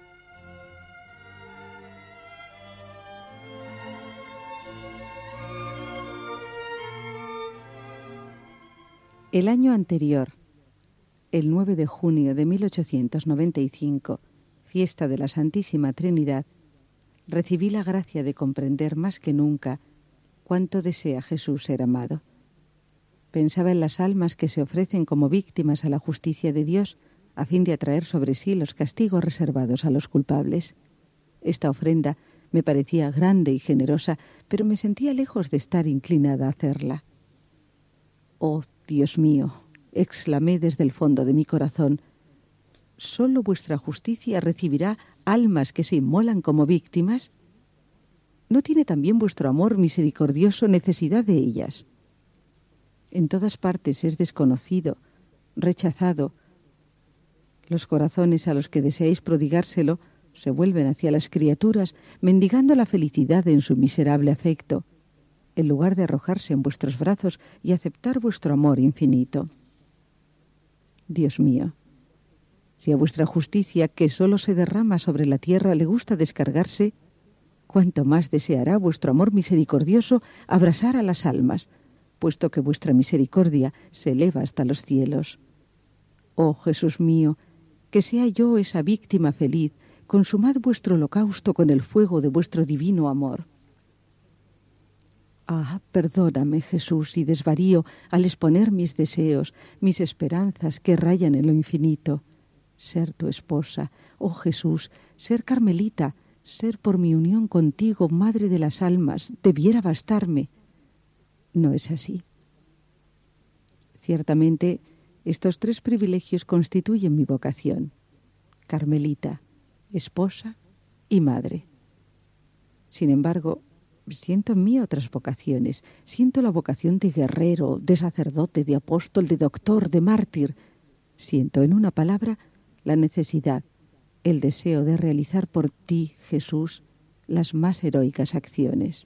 El año anterior, el nueve de junio de mil ochocientos noventa y cinco, fiesta de la Santísima Trinidad, recibí la gracia de comprender más que nunca cuánto desea Jesús ser amado. Pensaba en las almas que se ofrecen como víctimas a la justicia de Dios a fin de atraer sobre sí los castigos reservados a los culpables. Esta ofrenda me parecía grande y generosa, pero me sentía lejos de estar inclinada a hacerla. «Oh, Dios mío», exclamé desde el fondo de mi corazón, ¿sólo vuestra justicia recibirá almas que se inmolan como víctimas? ¿No tiene también vuestro amor misericordioso necesidad de ellas? En todas partes es desconocido, rechazado. Los corazones a los que deseáis prodigárselo se vuelven hacia las criaturas, mendigando la felicidad en su miserable afecto, en lugar de arrojarse en vuestros brazos y aceptar vuestro amor infinito. Dios mío, si a vuestra justicia, que sólo se derrama sobre la tierra, le gusta descargarse, cuánto más deseará vuestro amor misericordioso abrasar a las almas, puesto que vuestra misericordia se eleva hasta los cielos. Oh Jesús mío, que sea yo esa víctima feliz, consumad vuestro holocausto con el fuego de vuestro divino amor. Ah, perdóname, Jesús, si desvarío al exponer mis deseos, mis esperanzas que rayan en lo infinito. Ser tu esposa, oh Jesús, ser carmelita, ser por mi unión contigo, madre de las almas, debiera bastarme. No es así. Ciertamente, estos tres privilegios constituyen mi vocación: carmelita, esposa y madre. Sin embargo, siento en mí otras vocaciones. Siento la vocación de guerrero, de sacerdote, de apóstol, de doctor, de mártir. Siento, en una palabra, la necesidad, el deseo de realizar por ti, Jesús, las más heroicas acciones.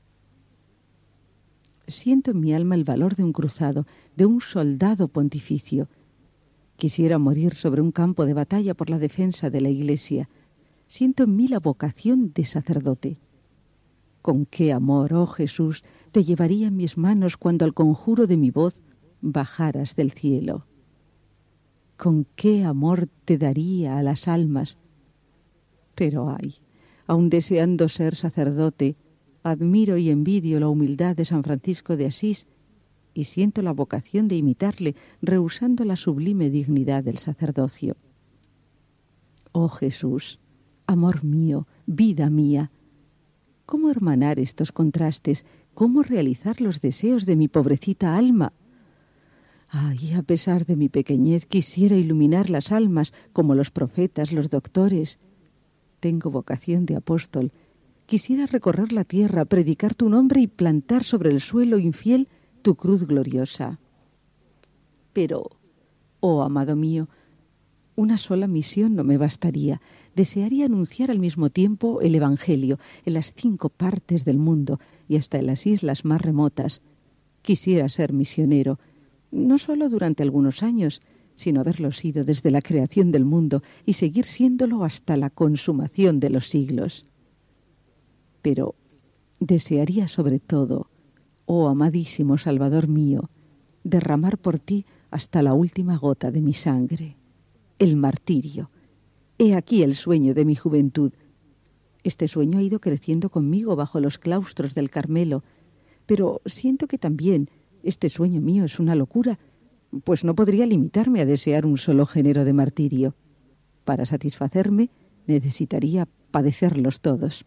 Siento en mi alma el valor de un cruzado, de un soldado pontificio. Quisiera morir sobre un campo de batalla por la defensa de la Iglesia. Siento en mí la vocación de sacerdote. Con qué amor, oh Jesús, te llevaría en mis manos cuando al conjuro de mi voz bajaras del cielo. Con qué amor te daría a las almas. Pero ay, aun deseando ser sacerdote, admiro y envidio la humildad de San Francisco de Asís y siento la vocación de imitarle, rehusando la sublime dignidad del sacerdocio. Oh Jesús, amor mío, vida mía, ¿cómo hermanar estos contrastes? cómo realizar los deseos de mi pobrecita alma. Ay, a pesar de mi pequeñez, quisiera iluminar las almas como los profetas, los doctores. Tengo vocación de apóstol. Quisiera recorrer la tierra, predicar tu nombre y plantar sobre el suelo infiel tu cruz gloriosa. Pero, oh amado mío, una sola misión no me bastaría. Desearía anunciar al mismo tiempo el Evangelio en las cinco partes del mundo y hasta en las islas más remotas. Quisiera ser misionero, no solo durante algunos años, sino haberlo sido desde la creación del mundo y seguir siéndolo hasta la consumación de los siglos. Pero desearía sobre todo, oh amadísimo Salvador mío, derramar por ti hasta la última gota de mi sangre, el martirio. He aquí el sueño de mi juventud. Este sueño ha ido creciendo conmigo bajo los claustros del Carmelo, pero siento que también este sueño mío es una locura, pues no podría limitarme a desear un solo género de martirio. Para satisfacerme necesitaría padecerlos todos.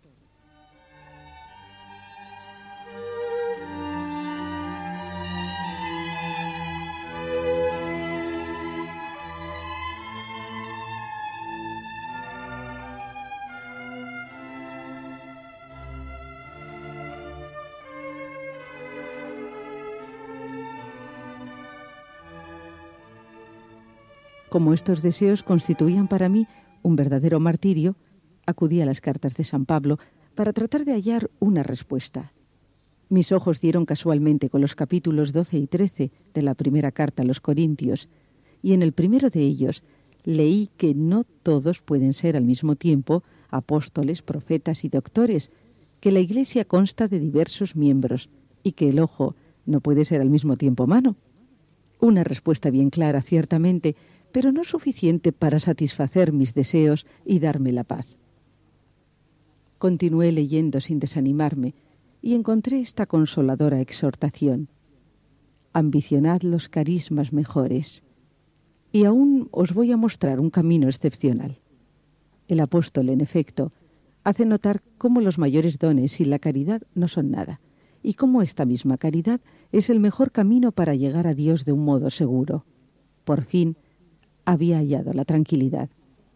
Como estos deseos constituían para mí un verdadero martirio, acudí a las cartas de San Pablo para tratar de hallar una respuesta. Mis ojos dieron casualmente con los capítulos doce y trece de la primera carta a los Corintios, y en el primero de ellos leí que no todos pueden ser al mismo tiempo apóstoles, profetas y doctores, que la Iglesia consta de diversos miembros y que el ojo no puede ser al mismo tiempo mano. Una respuesta bien clara, ciertamente, pero no suficiente para satisfacer mis deseos y darme la paz. Continué leyendo sin desanimarme y encontré esta consoladora exhortación: ambicionad los carismas mejores. Y aún os voy a mostrar un camino excepcional. El apóstol, en efecto, hace notar cómo los mayores dones y la caridad no son nada, y cómo esta misma caridad es el mejor camino para llegar a Dios de un modo seguro. Por fin, había hallado la tranquilidad.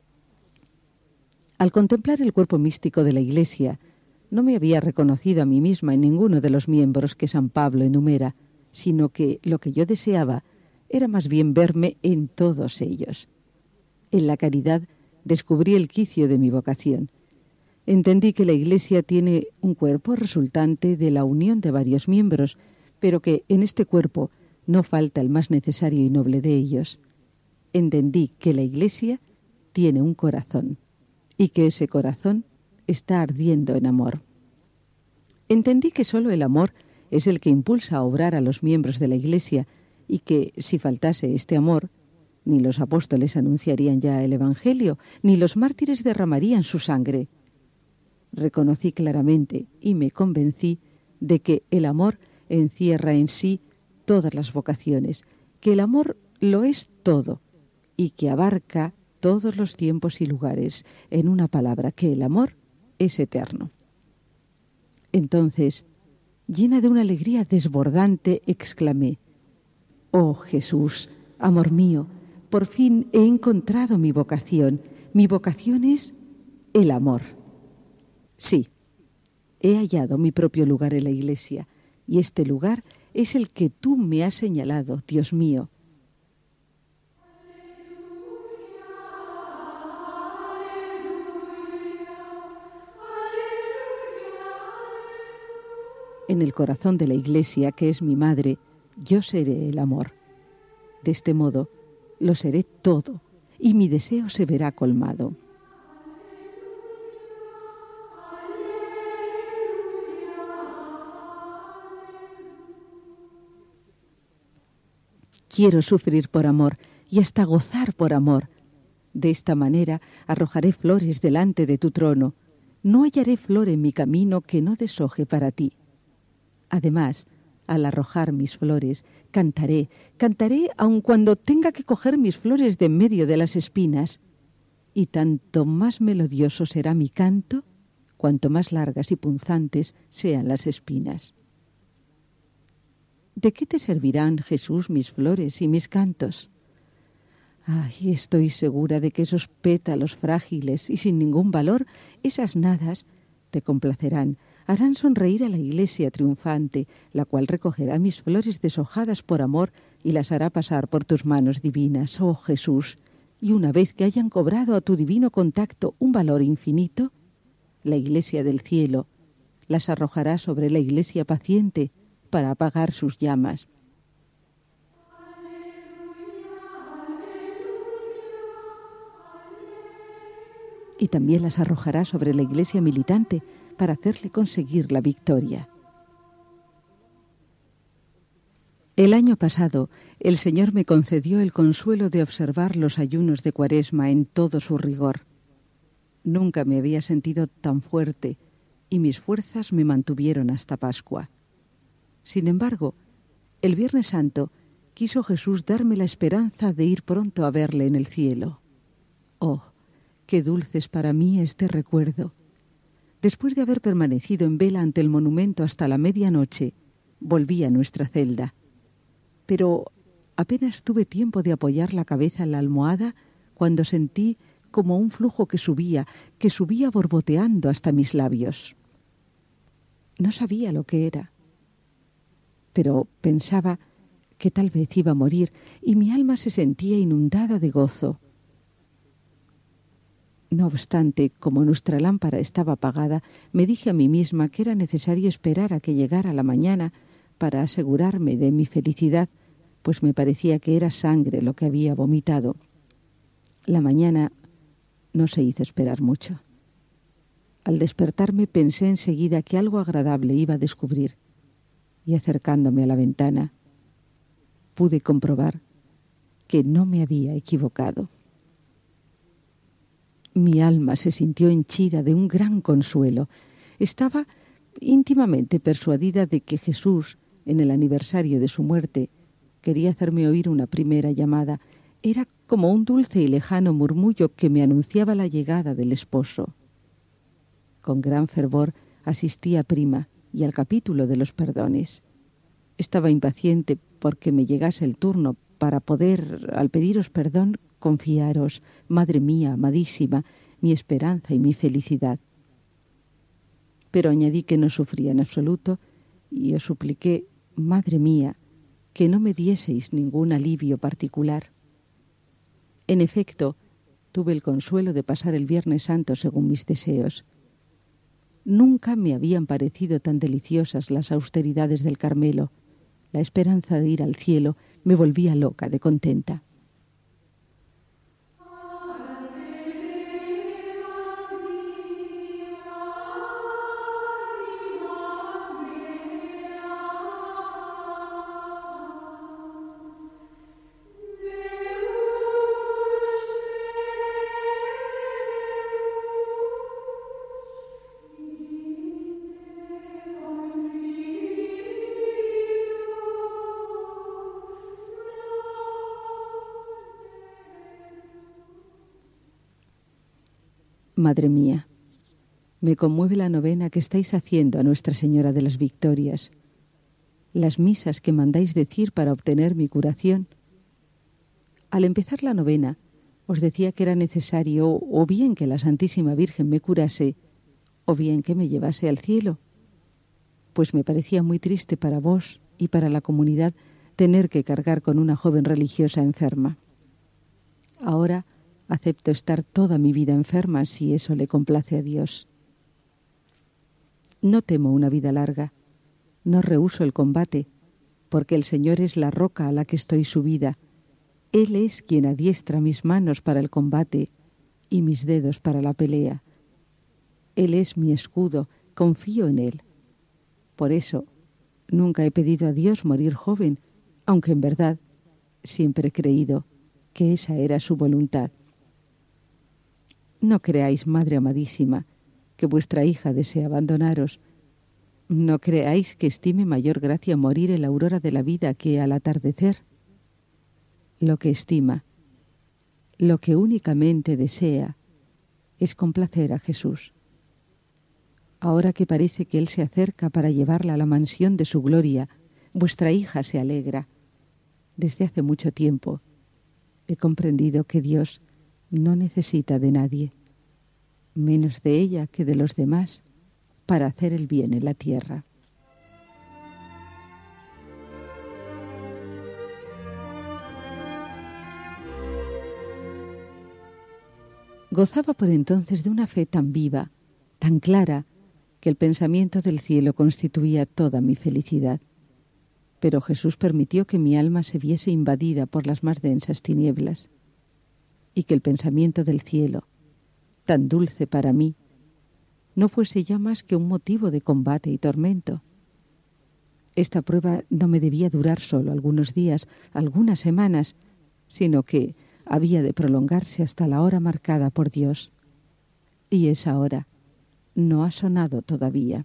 Al contemplar el cuerpo místico de la Iglesia, no me había reconocido a mí misma en ninguno de los miembros que San Pablo enumera, sino que lo que yo deseaba era más bien verme en todos ellos. En la caridad descubrí el quicio de mi vocación. Entendí que la Iglesia tiene un cuerpo resultante de la unión de varios miembros, pero que en este cuerpo no falta el más necesario y noble de ellos. Entendí que la Iglesia tiene un corazón y que ese corazón está ardiendo en amor. Entendí que solo el amor es el que impulsa a obrar a los miembros de la Iglesia y que, si faltase este amor, ni los apóstoles anunciarían ya el Evangelio, ni los mártires derramarían su sangre. Reconocí claramente y me convencí de que el amor encierra en sí todas las vocaciones, que el amor lo es todo y que abarca todos los tiempos y lugares, en una palabra, que el amor es eterno. Entonces, llena de una alegría desbordante, exclamé: «Oh Jesús, amor mío, por fin he encontrado mi vocación. Mi vocación es el amor». Sí, he hallado mi propio lugar en la Iglesia, y este lugar es el que tú me has señalado, Dios mío. En el corazón de la Iglesia, que es mi madre, yo seré el amor. De este modo, lo seré todo, y mi deseo se verá colmado. Quiero sufrir por amor y hasta gozar por amor. De esta manera arrojaré flores delante de tu trono. No hallaré flor en mi camino que no deshoje para ti. Además, al arrojar mis flores, cantaré, cantaré aun cuando tenga que coger mis flores de en medio de las espinas. Y tanto más melodioso será mi canto, cuanto más largas y punzantes sean las espinas. ¿De qué te servirán, Jesús, mis flores y mis cantos? Ay, estoy segura de que esos pétalos frágiles y sin ningún valor, esas nadas, te complacerán, harán sonreír a la iglesia triunfante, la cual recogerá mis flores deshojadas por amor y las hará pasar por tus manos divinas, oh Jesús. Y una vez que hayan cobrado a tu divino contacto un valor infinito, la iglesia del cielo las arrojará sobre la iglesia paciente para apagar sus llamas. Y también las arrojará sobre la iglesia militante para hacerle conseguir la victoria. El año pasado, el Señor me concedió el consuelo de observar los ayunos de Cuaresma en todo su rigor. Nunca me había sentido tan fuerte y mis fuerzas me mantuvieron hasta Pascua. Sin embargo, el Viernes Santo quiso Jesús darme la esperanza de ir pronto a verle en el cielo. ¡Oh, qué dulce es para mí este recuerdo! Después de haber permanecido en vela ante el monumento hasta la medianoche, volví a nuestra celda. Pero apenas tuve tiempo de apoyar la cabeza en la almohada cuando sentí como un flujo que subía, que subía borboteando hasta mis labios. No sabía lo que era, pero pensaba que tal vez iba a morir y mi alma se sentía inundada de gozo. No obstante, como nuestra lámpara estaba apagada, me dije a mí misma que era necesario esperar a que llegara la mañana para asegurarme de mi felicidad, pues me parecía que era sangre lo que había vomitado. La mañana no se hizo esperar mucho. Al despertarme pensé enseguida que algo agradable iba a descubrir, y acercándome a la ventana, pude comprobar que no me había equivocado. Mi alma se sintió henchida de un gran consuelo. Estaba íntimamente persuadida de que Jesús, en el aniversario de su muerte, quería hacerme oír una primera llamada. Era como un dulce y lejano murmullo que me anunciaba la llegada del esposo. Con gran fervor asistí a Prima y al capítulo de los perdones. Estaba impaciente porque me llegase el turno para poder, al pediros perdón, confiaros, madre mía, amadísima, mi esperanza y mi felicidad. Pero añadí que no sufría en absoluto y os supliqué, madre mía, que no me dieseis ningún alivio particular. En efecto, tuve el consuelo de pasar el Viernes Santo según mis deseos. Nunca me habían parecido tan deliciosas las austeridades del Carmelo. La esperanza de ir al cielo me volvía loca de contenta. Madre mía, me conmueve la novena que estáis haciendo a Nuestra Señora de las Victorias, las misas que mandáis decir para obtener mi curación. Al empezar la novena, os decía que era necesario o bien que la Santísima Virgen me curase, o bien que me llevase al cielo, pues me parecía muy triste para vos y para la comunidad tener que cargar con una joven religiosa enferma. Ahora acepto estar toda mi vida enferma si eso le complace a Dios. No temo una vida larga, no rehúso el combate, porque el Señor es la roca a la que estoy subida. Él es quien adiestra mis manos para el combate y mis dedos para la pelea. Él es mi escudo, confío en Él. Por eso, nunca he pedido a Dios morir joven, aunque en verdad siempre he creído que esa era su voluntad. No creáis, madre amadísima, que vuestra hija desea abandonaros. No creáis que estime mayor gracia morir en la aurora de la vida que al atardecer. Lo que estima, lo que únicamente desea, es complacer a Jesús. Ahora que parece que Él se acerca para llevarla a la mansión de su gloria, vuestra hija se alegra. Desde hace mucho tiempo he comprendido que Dios no necesita de nadie, menos de ella que de los demás, para hacer el bien en la tierra. Gozaba por entonces de una fe tan viva, tan clara, que el pensamiento del cielo constituía toda mi felicidad. Pero Jesús permitió que mi alma se viese invadida por las más densas tinieblas, y que el pensamiento del cielo, tan dulce para mí, no fuese ya más que un motivo de combate y tormento. Esta prueba no me debía durar solo algunos días, algunas semanas, sino que había de prolongarse hasta la hora marcada por Dios. Y esa hora no ha sonado todavía.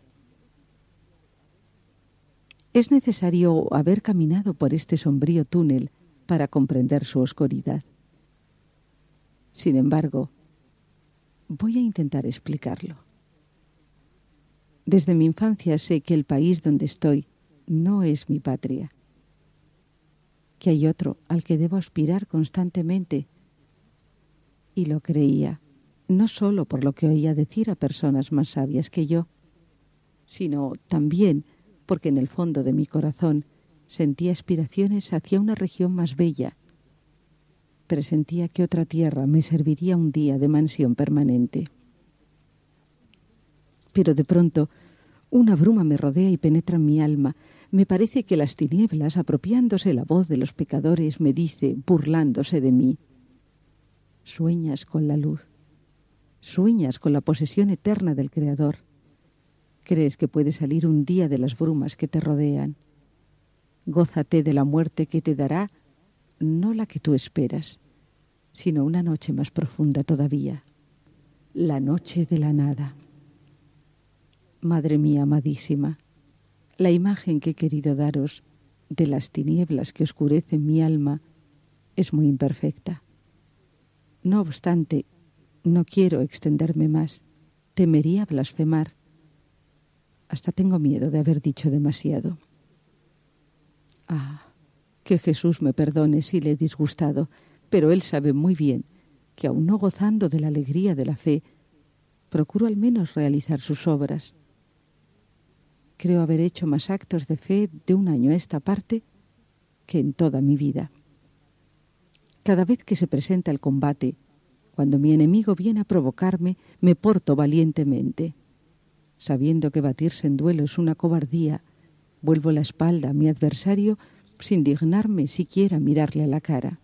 Es necesario haber caminado por este sombrío túnel para comprender su oscuridad. Sin embargo, voy a intentar explicarlo. Desde mi infancia sé que el país donde estoy no es mi patria, que hay otro al que debo aspirar constantemente, y lo creía, no solo por lo que oía decir a personas más sabias que yo, sino también porque en el fondo de mi corazón sentía aspiraciones hacia una región más bella. Presentía que otra tierra me serviría un día de mansión permanente. Pero de pronto una bruma me rodea y penetra en mi alma. Me parece que las tinieblas, apropiándose la voz de los pecadores, me dice, burlándose de mí: sueñas con la luz, sueñas con la posesión eterna del Creador. Crees que puede salir un día de las brumas que te rodean. Gózate de la muerte que te dará, no la que tú esperas, sino una noche más profunda todavía, la noche de la nada. Madre mía amadísima, la imagen que he querido daros de las tinieblas que oscurecen mi alma es muy imperfecta. No obstante, no quiero extenderme más. Temería blasfemar. Hasta tengo miedo de haber dicho demasiado. Ah, que Jesús me perdone si le he disgustado, pero Él sabe muy bien que, aun no gozando de la alegría de la fe, procuro al menos realizar sus obras. Creo haber hecho más actos de fe de un año a esta parte que en toda mi vida. Cada vez que se presenta el combate, cuando mi enemigo viene a provocarme, me porto valientemente. Sabiendo que batirse en duelo es una cobardía, vuelvo la espalda a mi adversario sin dignarme siquiera mirarle a la cara.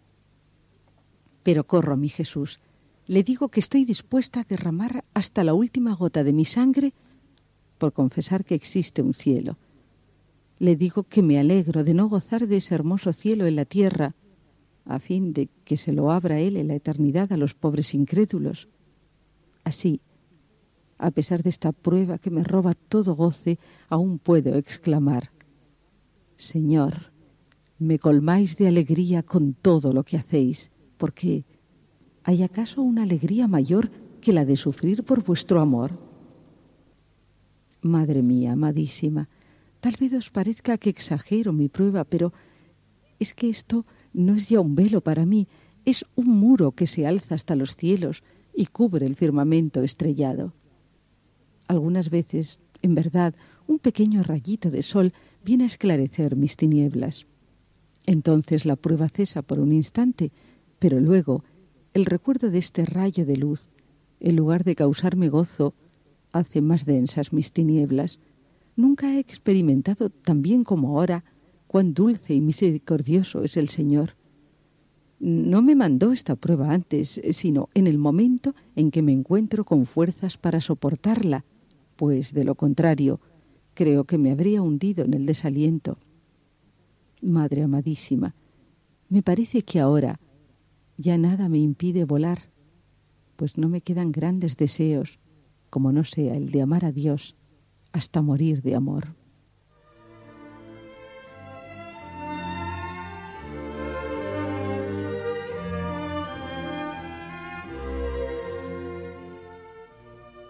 Pero corro a mi Jesús. Le digo que estoy dispuesta a derramar hasta la última gota de mi sangre por confesar que existe un cielo. Le digo que me alegro de no gozar de ese hermoso cielo en la tierra, a fin de que se lo abra Él en la eternidad a los pobres incrédulos. Así, a pesar de esta prueba que me roba todo goce, aún puedo exclamar: Señor, me colmáis de alegría con todo lo que hacéis, porque ¿hay acaso una alegría mayor que la de sufrir por vuestro amor? Madre mía, amadísima, tal vez os parezca que exagero mi prueba, pero es que esto no es ya un velo para mí, es un muro que se alza hasta los cielos y cubre el firmamento estrellado. Algunas veces, en verdad, un pequeño rayito de sol viene a esclarecer mis tinieblas. Entonces la prueba cesa por un instante, pero luego el recuerdo de este rayo de luz, en lugar de causarme gozo, hace más densas mis tinieblas. Nunca he experimentado tan bien como ahora cuán dulce y misericordioso es el Señor. No me mandó esta prueba antes, sino en el momento en que me encuentro con fuerzas para soportarla, pues, de lo contrario, creo que me habría hundido en el desaliento. Madre amadísima, me parece que ahora ya nada me impide volar, pues no me quedan grandes deseos, como no sea el de amar a Dios hasta morir de amor.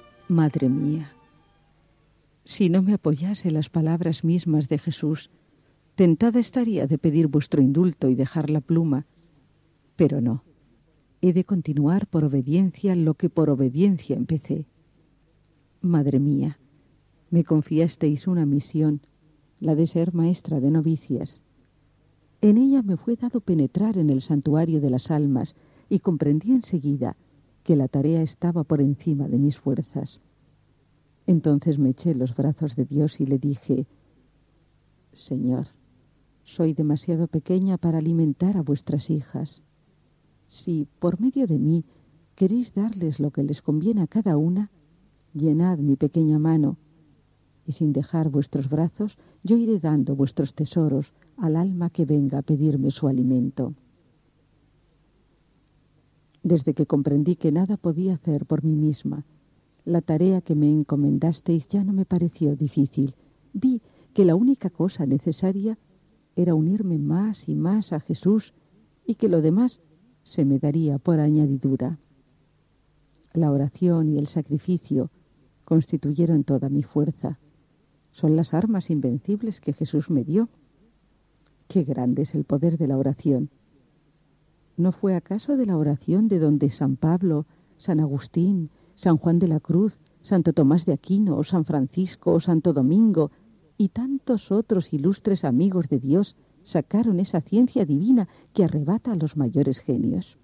Madre mía, si no me apoyase las palabras mismas de Jesús, Tentada estaría de pedir vuestro indulto y dejar la pluma, pero no. He de continuar por obediencia lo que por obediencia empecé. Madre mía, me confiasteis una misión, la de ser maestra de novicias. En ella me fue dado penetrar en el santuario de las almas y comprendí enseguida que la tarea estaba por encima de mis fuerzas. Entonces me eché en los brazos de Dios y le dije: Señor, soy demasiado pequeña para alimentar a vuestras hijas. Si, por medio de mí, queréis darles lo que les conviene a cada una, llenad mi pequeña mano, y sin dejar vuestros brazos, yo iré dando vuestros tesoros al alma que venga a pedirme su alimento. Desde que comprendí que nada podía hacer por mí misma, la tarea que me encomendasteis ya no me pareció difícil. Vi que la única cosa necesaria era unirme más y más a Jesús y que lo demás se me daría por añadidura. La oración y el sacrificio constituyeron toda mi fuerza. Son las armas invencibles que Jesús me dio. Qué grande es el poder de la oración. ¿No fue acaso de la oración de donde San Pablo, San Agustín, San Juan de la Cruz, Santo Tomás de Aquino, San Francisco, Santo Domingo y tantos otros ilustres amigos de Dios sacaron esa ciencia divina que arrebata a los mayores genios?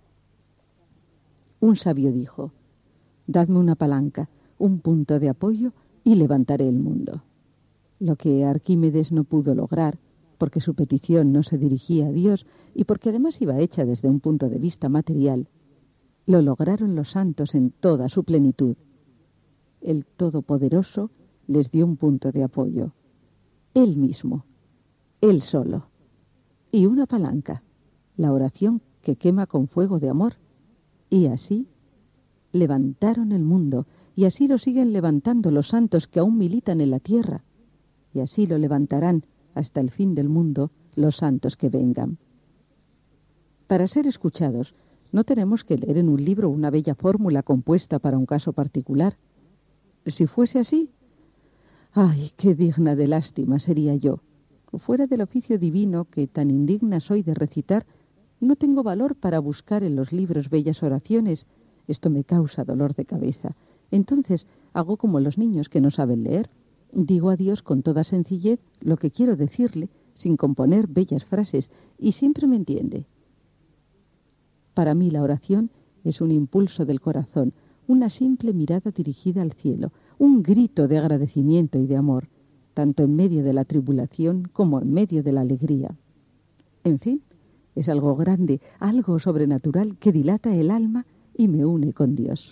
Un sabio dijo: dadme una palanca, un punto de apoyo y levantaré el mundo. Lo que Arquímedes no pudo lograr, porque su petición no se dirigía a Dios y porque además iba hecha desde un punto de vista material, lo lograron los santos en toda su plenitud. El Todopoderoso les dio un punto de apoyo. Él mismo, Él solo. Y una palanca, la oración que quema con fuego de amor. Y así levantaron el mundo, y así lo siguen levantando los santos que aún militan en la tierra. Y así lo levantarán hasta el fin del mundo los santos que vengan. Para ser escuchados, no tenemos que leer en un libro una bella fórmula compuesta para un caso particular. Si fuese así, ¡ay, qué digna de lástima sería yo! Fuera del oficio divino que tan indigna soy de recitar, no tengo valor para buscar en los libros bellas oraciones. Esto me causa dolor de cabeza. Entonces hago como los niños que no saben leer. Digo a Dios con toda sencillez lo que quiero decirle, sin componer bellas frases, y siempre me entiende. Para mí la oración es un impulso del corazón, una simple mirada dirigida al cielo, un grito de agradecimiento y de amor, tanto en medio de la tribulación como en medio de la alegría. En fin, es algo grande, algo sobrenatural que dilata el alma y me une con Dios.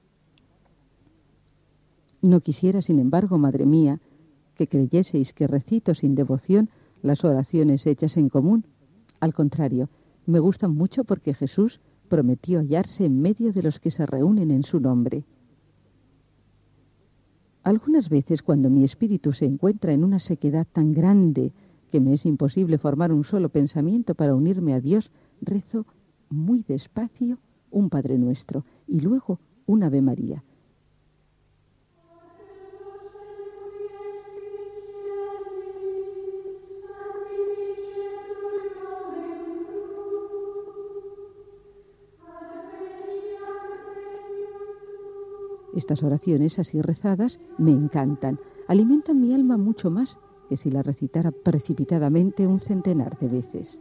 No quisiera, sin embargo, madre mía, que creyeseis que recito sin devoción las oraciones hechas en común. Al contrario, me gustan mucho porque Jesús prometió hallarse en medio de los que se reúnen en su nombre. Algunas veces, cuando mi espíritu se encuentra en una sequedad tan grande que me es imposible formar un solo pensamiento para unirme a Dios, rezo muy despacio un Padre Nuestro y luego un Ave María. Estas oraciones así rezadas me encantan, alimentan mi alma mucho más que si la recitara precipitadamente un centenar de veces.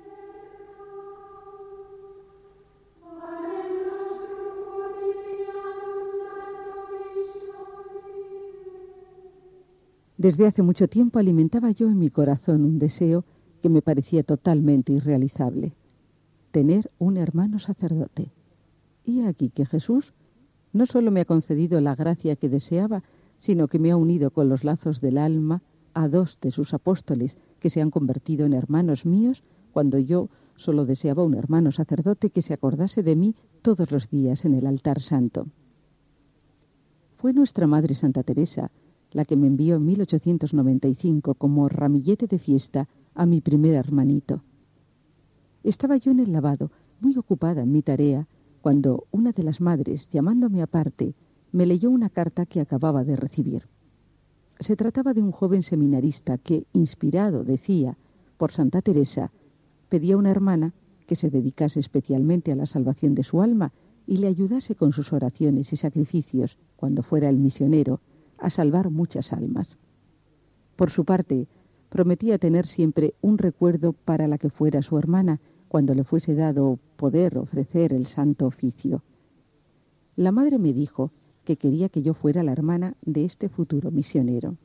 Desde hace mucho tiempo alimentaba yo en mi corazón un deseo que me parecía totalmente irrealizable: tener un hermano sacerdote. Y aquí que Jesús no solo me ha concedido la gracia que deseaba, sino que me ha unido con los lazos del alma a dos de sus apóstoles, que se han convertido en hermanos míos, cuando yo solo deseaba un hermano sacerdote que se acordase de mí todos los días en el altar santo. Fue nuestra Madre Santa Teresa la que me envió en mil ochocientos noventa y cinco como ramillete de fiesta a mi primer hermanito. Estaba yo en el lavado, muy ocupada en mi tarea, cuando una de las madres, llamándome aparte, me leyó una carta que acababa de recibir. Se trataba de un joven seminarista que, inspirado, decía, por Santa Teresa, pedía a una hermana que se dedicase especialmente a la salvación de su alma y le ayudase con sus oraciones y sacrificios, cuando fuera el misionero, a salvar muchas almas. Por su parte, prometía tener siempre un recuerdo para la que fuera su hermana, cuando le fuese dado poder ofrecer el santo oficio. La madre me dijo que quería que yo fuera la hermana de este futuro misionero.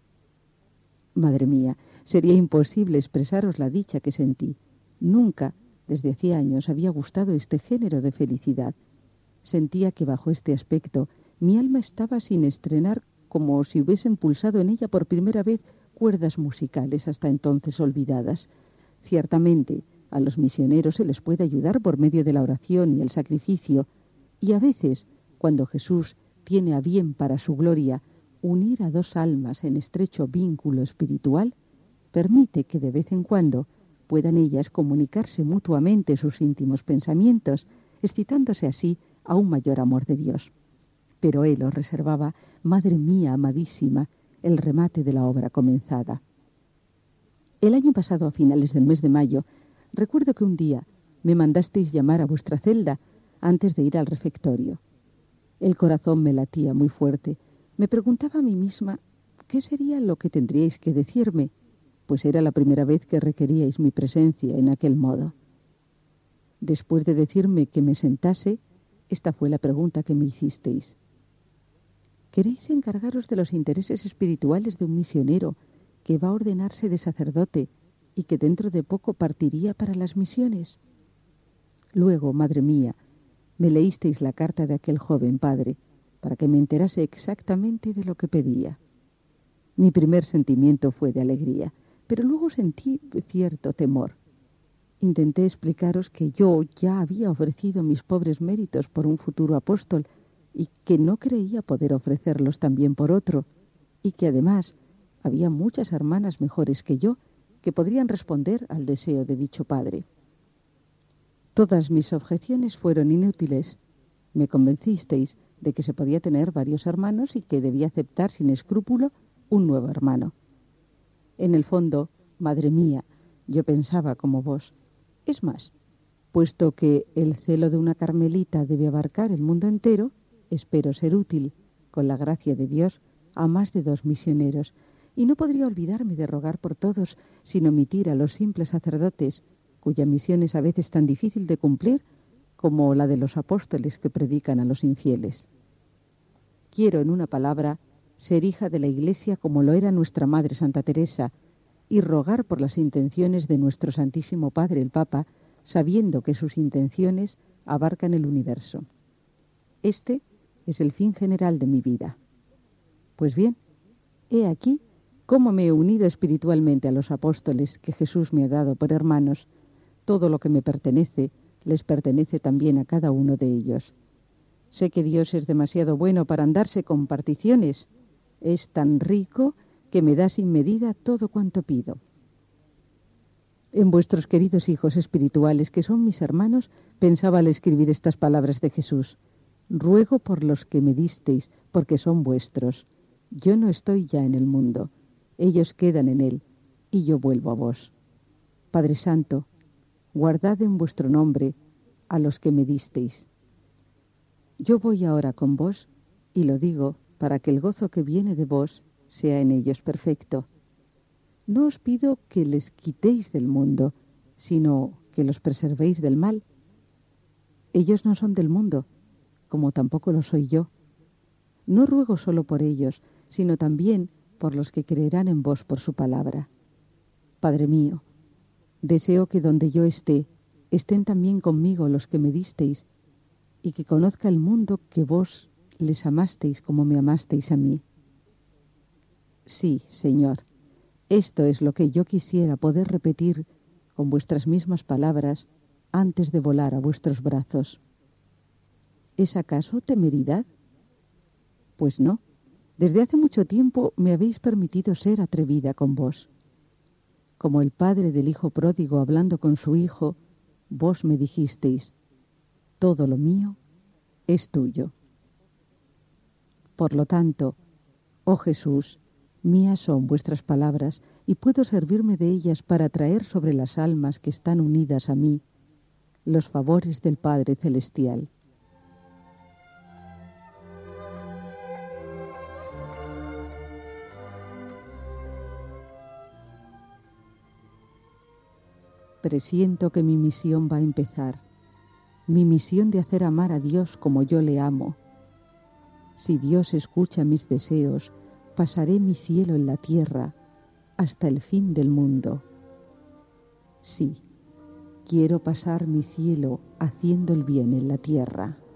Madre mía, sería imposible expresaros la dicha que sentí. Nunca, desde hacía años, había gustado este género de felicidad. Sentía que bajo este aspecto mi alma estaba sin estrenar, como si hubiesen pulsado en ella por primera vez cuerdas musicales hasta entonces olvidadas. Ciertamente, a los misioneros se les puede ayudar por medio de la oración y el sacrificio, y a veces, cuando Jesús tiene a bien para su gloria unir a dos almas en estrecho vínculo espiritual, permite que de vez en cuando puedan ellas comunicarse mutuamente sus íntimos pensamientos, excitándose así a un mayor amor de Dios. Pero él os reservaba, madre mía amadísima, el remate de la obra comenzada. El año pasado, a finales del mes de mayo, recuerdo que un día me mandasteis llamar a vuestra celda antes de ir al refectorio. El corazón me latía muy fuerte. Me preguntaba a mí misma qué sería lo que tendríais que decirme, pues era la primera vez que requeríais mi presencia en aquel modo. Después de decirme que me sentase, esta fue la pregunta que me hicisteis. ¿Queréis encargaros de los intereses espirituales de un misionero que va a ordenarse de sacerdote y que dentro de poco partiría para las misiones? Luego, madre mía, me leísteis la carta de aquel joven padre para que me enterase exactamente de lo que pedía. Mi primer sentimiento fue de alegría, pero luego sentí cierto temor. Intenté explicaros que yo ya había ofrecido mis pobres méritos por un futuro apóstol y que no creía poder ofrecerlos también por otro, y que además había muchas hermanas mejores que yo que podrían responder al deseo de dicho padre. Todas mis objeciones fueron inútiles. Me convencisteis de que se podía tener varios hermanos y que debía aceptar sin escrúpulo un nuevo hermano. En el fondo, madre mía, yo pensaba como vos. Es más, puesto que el celo de una carmelita debe abarcar el mundo entero, espero ser útil, con la gracia de Dios, a más de dos misioneros, y no podría olvidarme de rogar por todos sin omitir a los simples sacerdotes, cuya misión es a veces tan difícil de cumplir como la de los apóstoles que predican a los infieles. Quiero, en una palabra, ser hija de la Iglesia como lo era nuestra Madre Santa Teresa, y rogar por las intenciones de nuestro Santísimo Padre el Papa, sabiendo que sus intenciones abarcan el universo. Este es el fin general de mi vida. Pues bien, he aquí cómo me he unido espiritualmente a los apóstoles que Jesús me ha dado por hermanos. Todo lo que me pertenece les pertenece también a cada uno de ellos. Sé que Dios es demasiado bueno para andarse con particiones. Es tan rico que me da sin medida todo cuanto pido. En vuestros queridos hijos espirituales, que son mis hermanos, pensaba al escribir estas palabras de Jesús. Ruego por los que me disteis, porque son vuestros. Yo no estoy ya en el mundo. Ellos quedan en él, y yo vuelvo a vos. Padre Santo, guardad en vuestro nombre a los que me disteis. Yo voy ahora con vos, y lo digo para que el gozo que viene de vos sea en ellos perfecto. No os pido que les quitéis del mundo, sino que los preservéis del mal. Ellos no son del mundo, como tampoco lo soy yo. No ruego solo por ellos, sino también por los que creerán en vos por su palabra. Padre mío, deseo que donde yo esté, estén también conmigo los que me disteis, y que conozca el mundo que vos les amasteis como me amasteis a mí. Sí, Señor, esto es lo que yo quisiera poder repetir con vuestras mismas palabras antes de volar a vuestros brazos. ¿Es acaso temeridad? Pues no. Desde hace mucho tiempo me habéis permitido ser atrevida con vos. Como el padre del hijo pródigo hablando con su hijo, vos me dijisteis, todo lo mío es tuyo. Por lo tanto, oh Jesús, Mías son vuestras palabras, y puedo servirme de ellas para traer sobre las almas que están unidas a mí los favores del Padre Celestial. Presiento que mi misión va a empezar, mi misión de hacer amar a Dios como yo le amo. Si Dios escucha mis deseos, pasaré mi cielo en la tierra hasta el fin del mundo. Sí, quiero pasar mi cielo haciendo el bien en la tierra.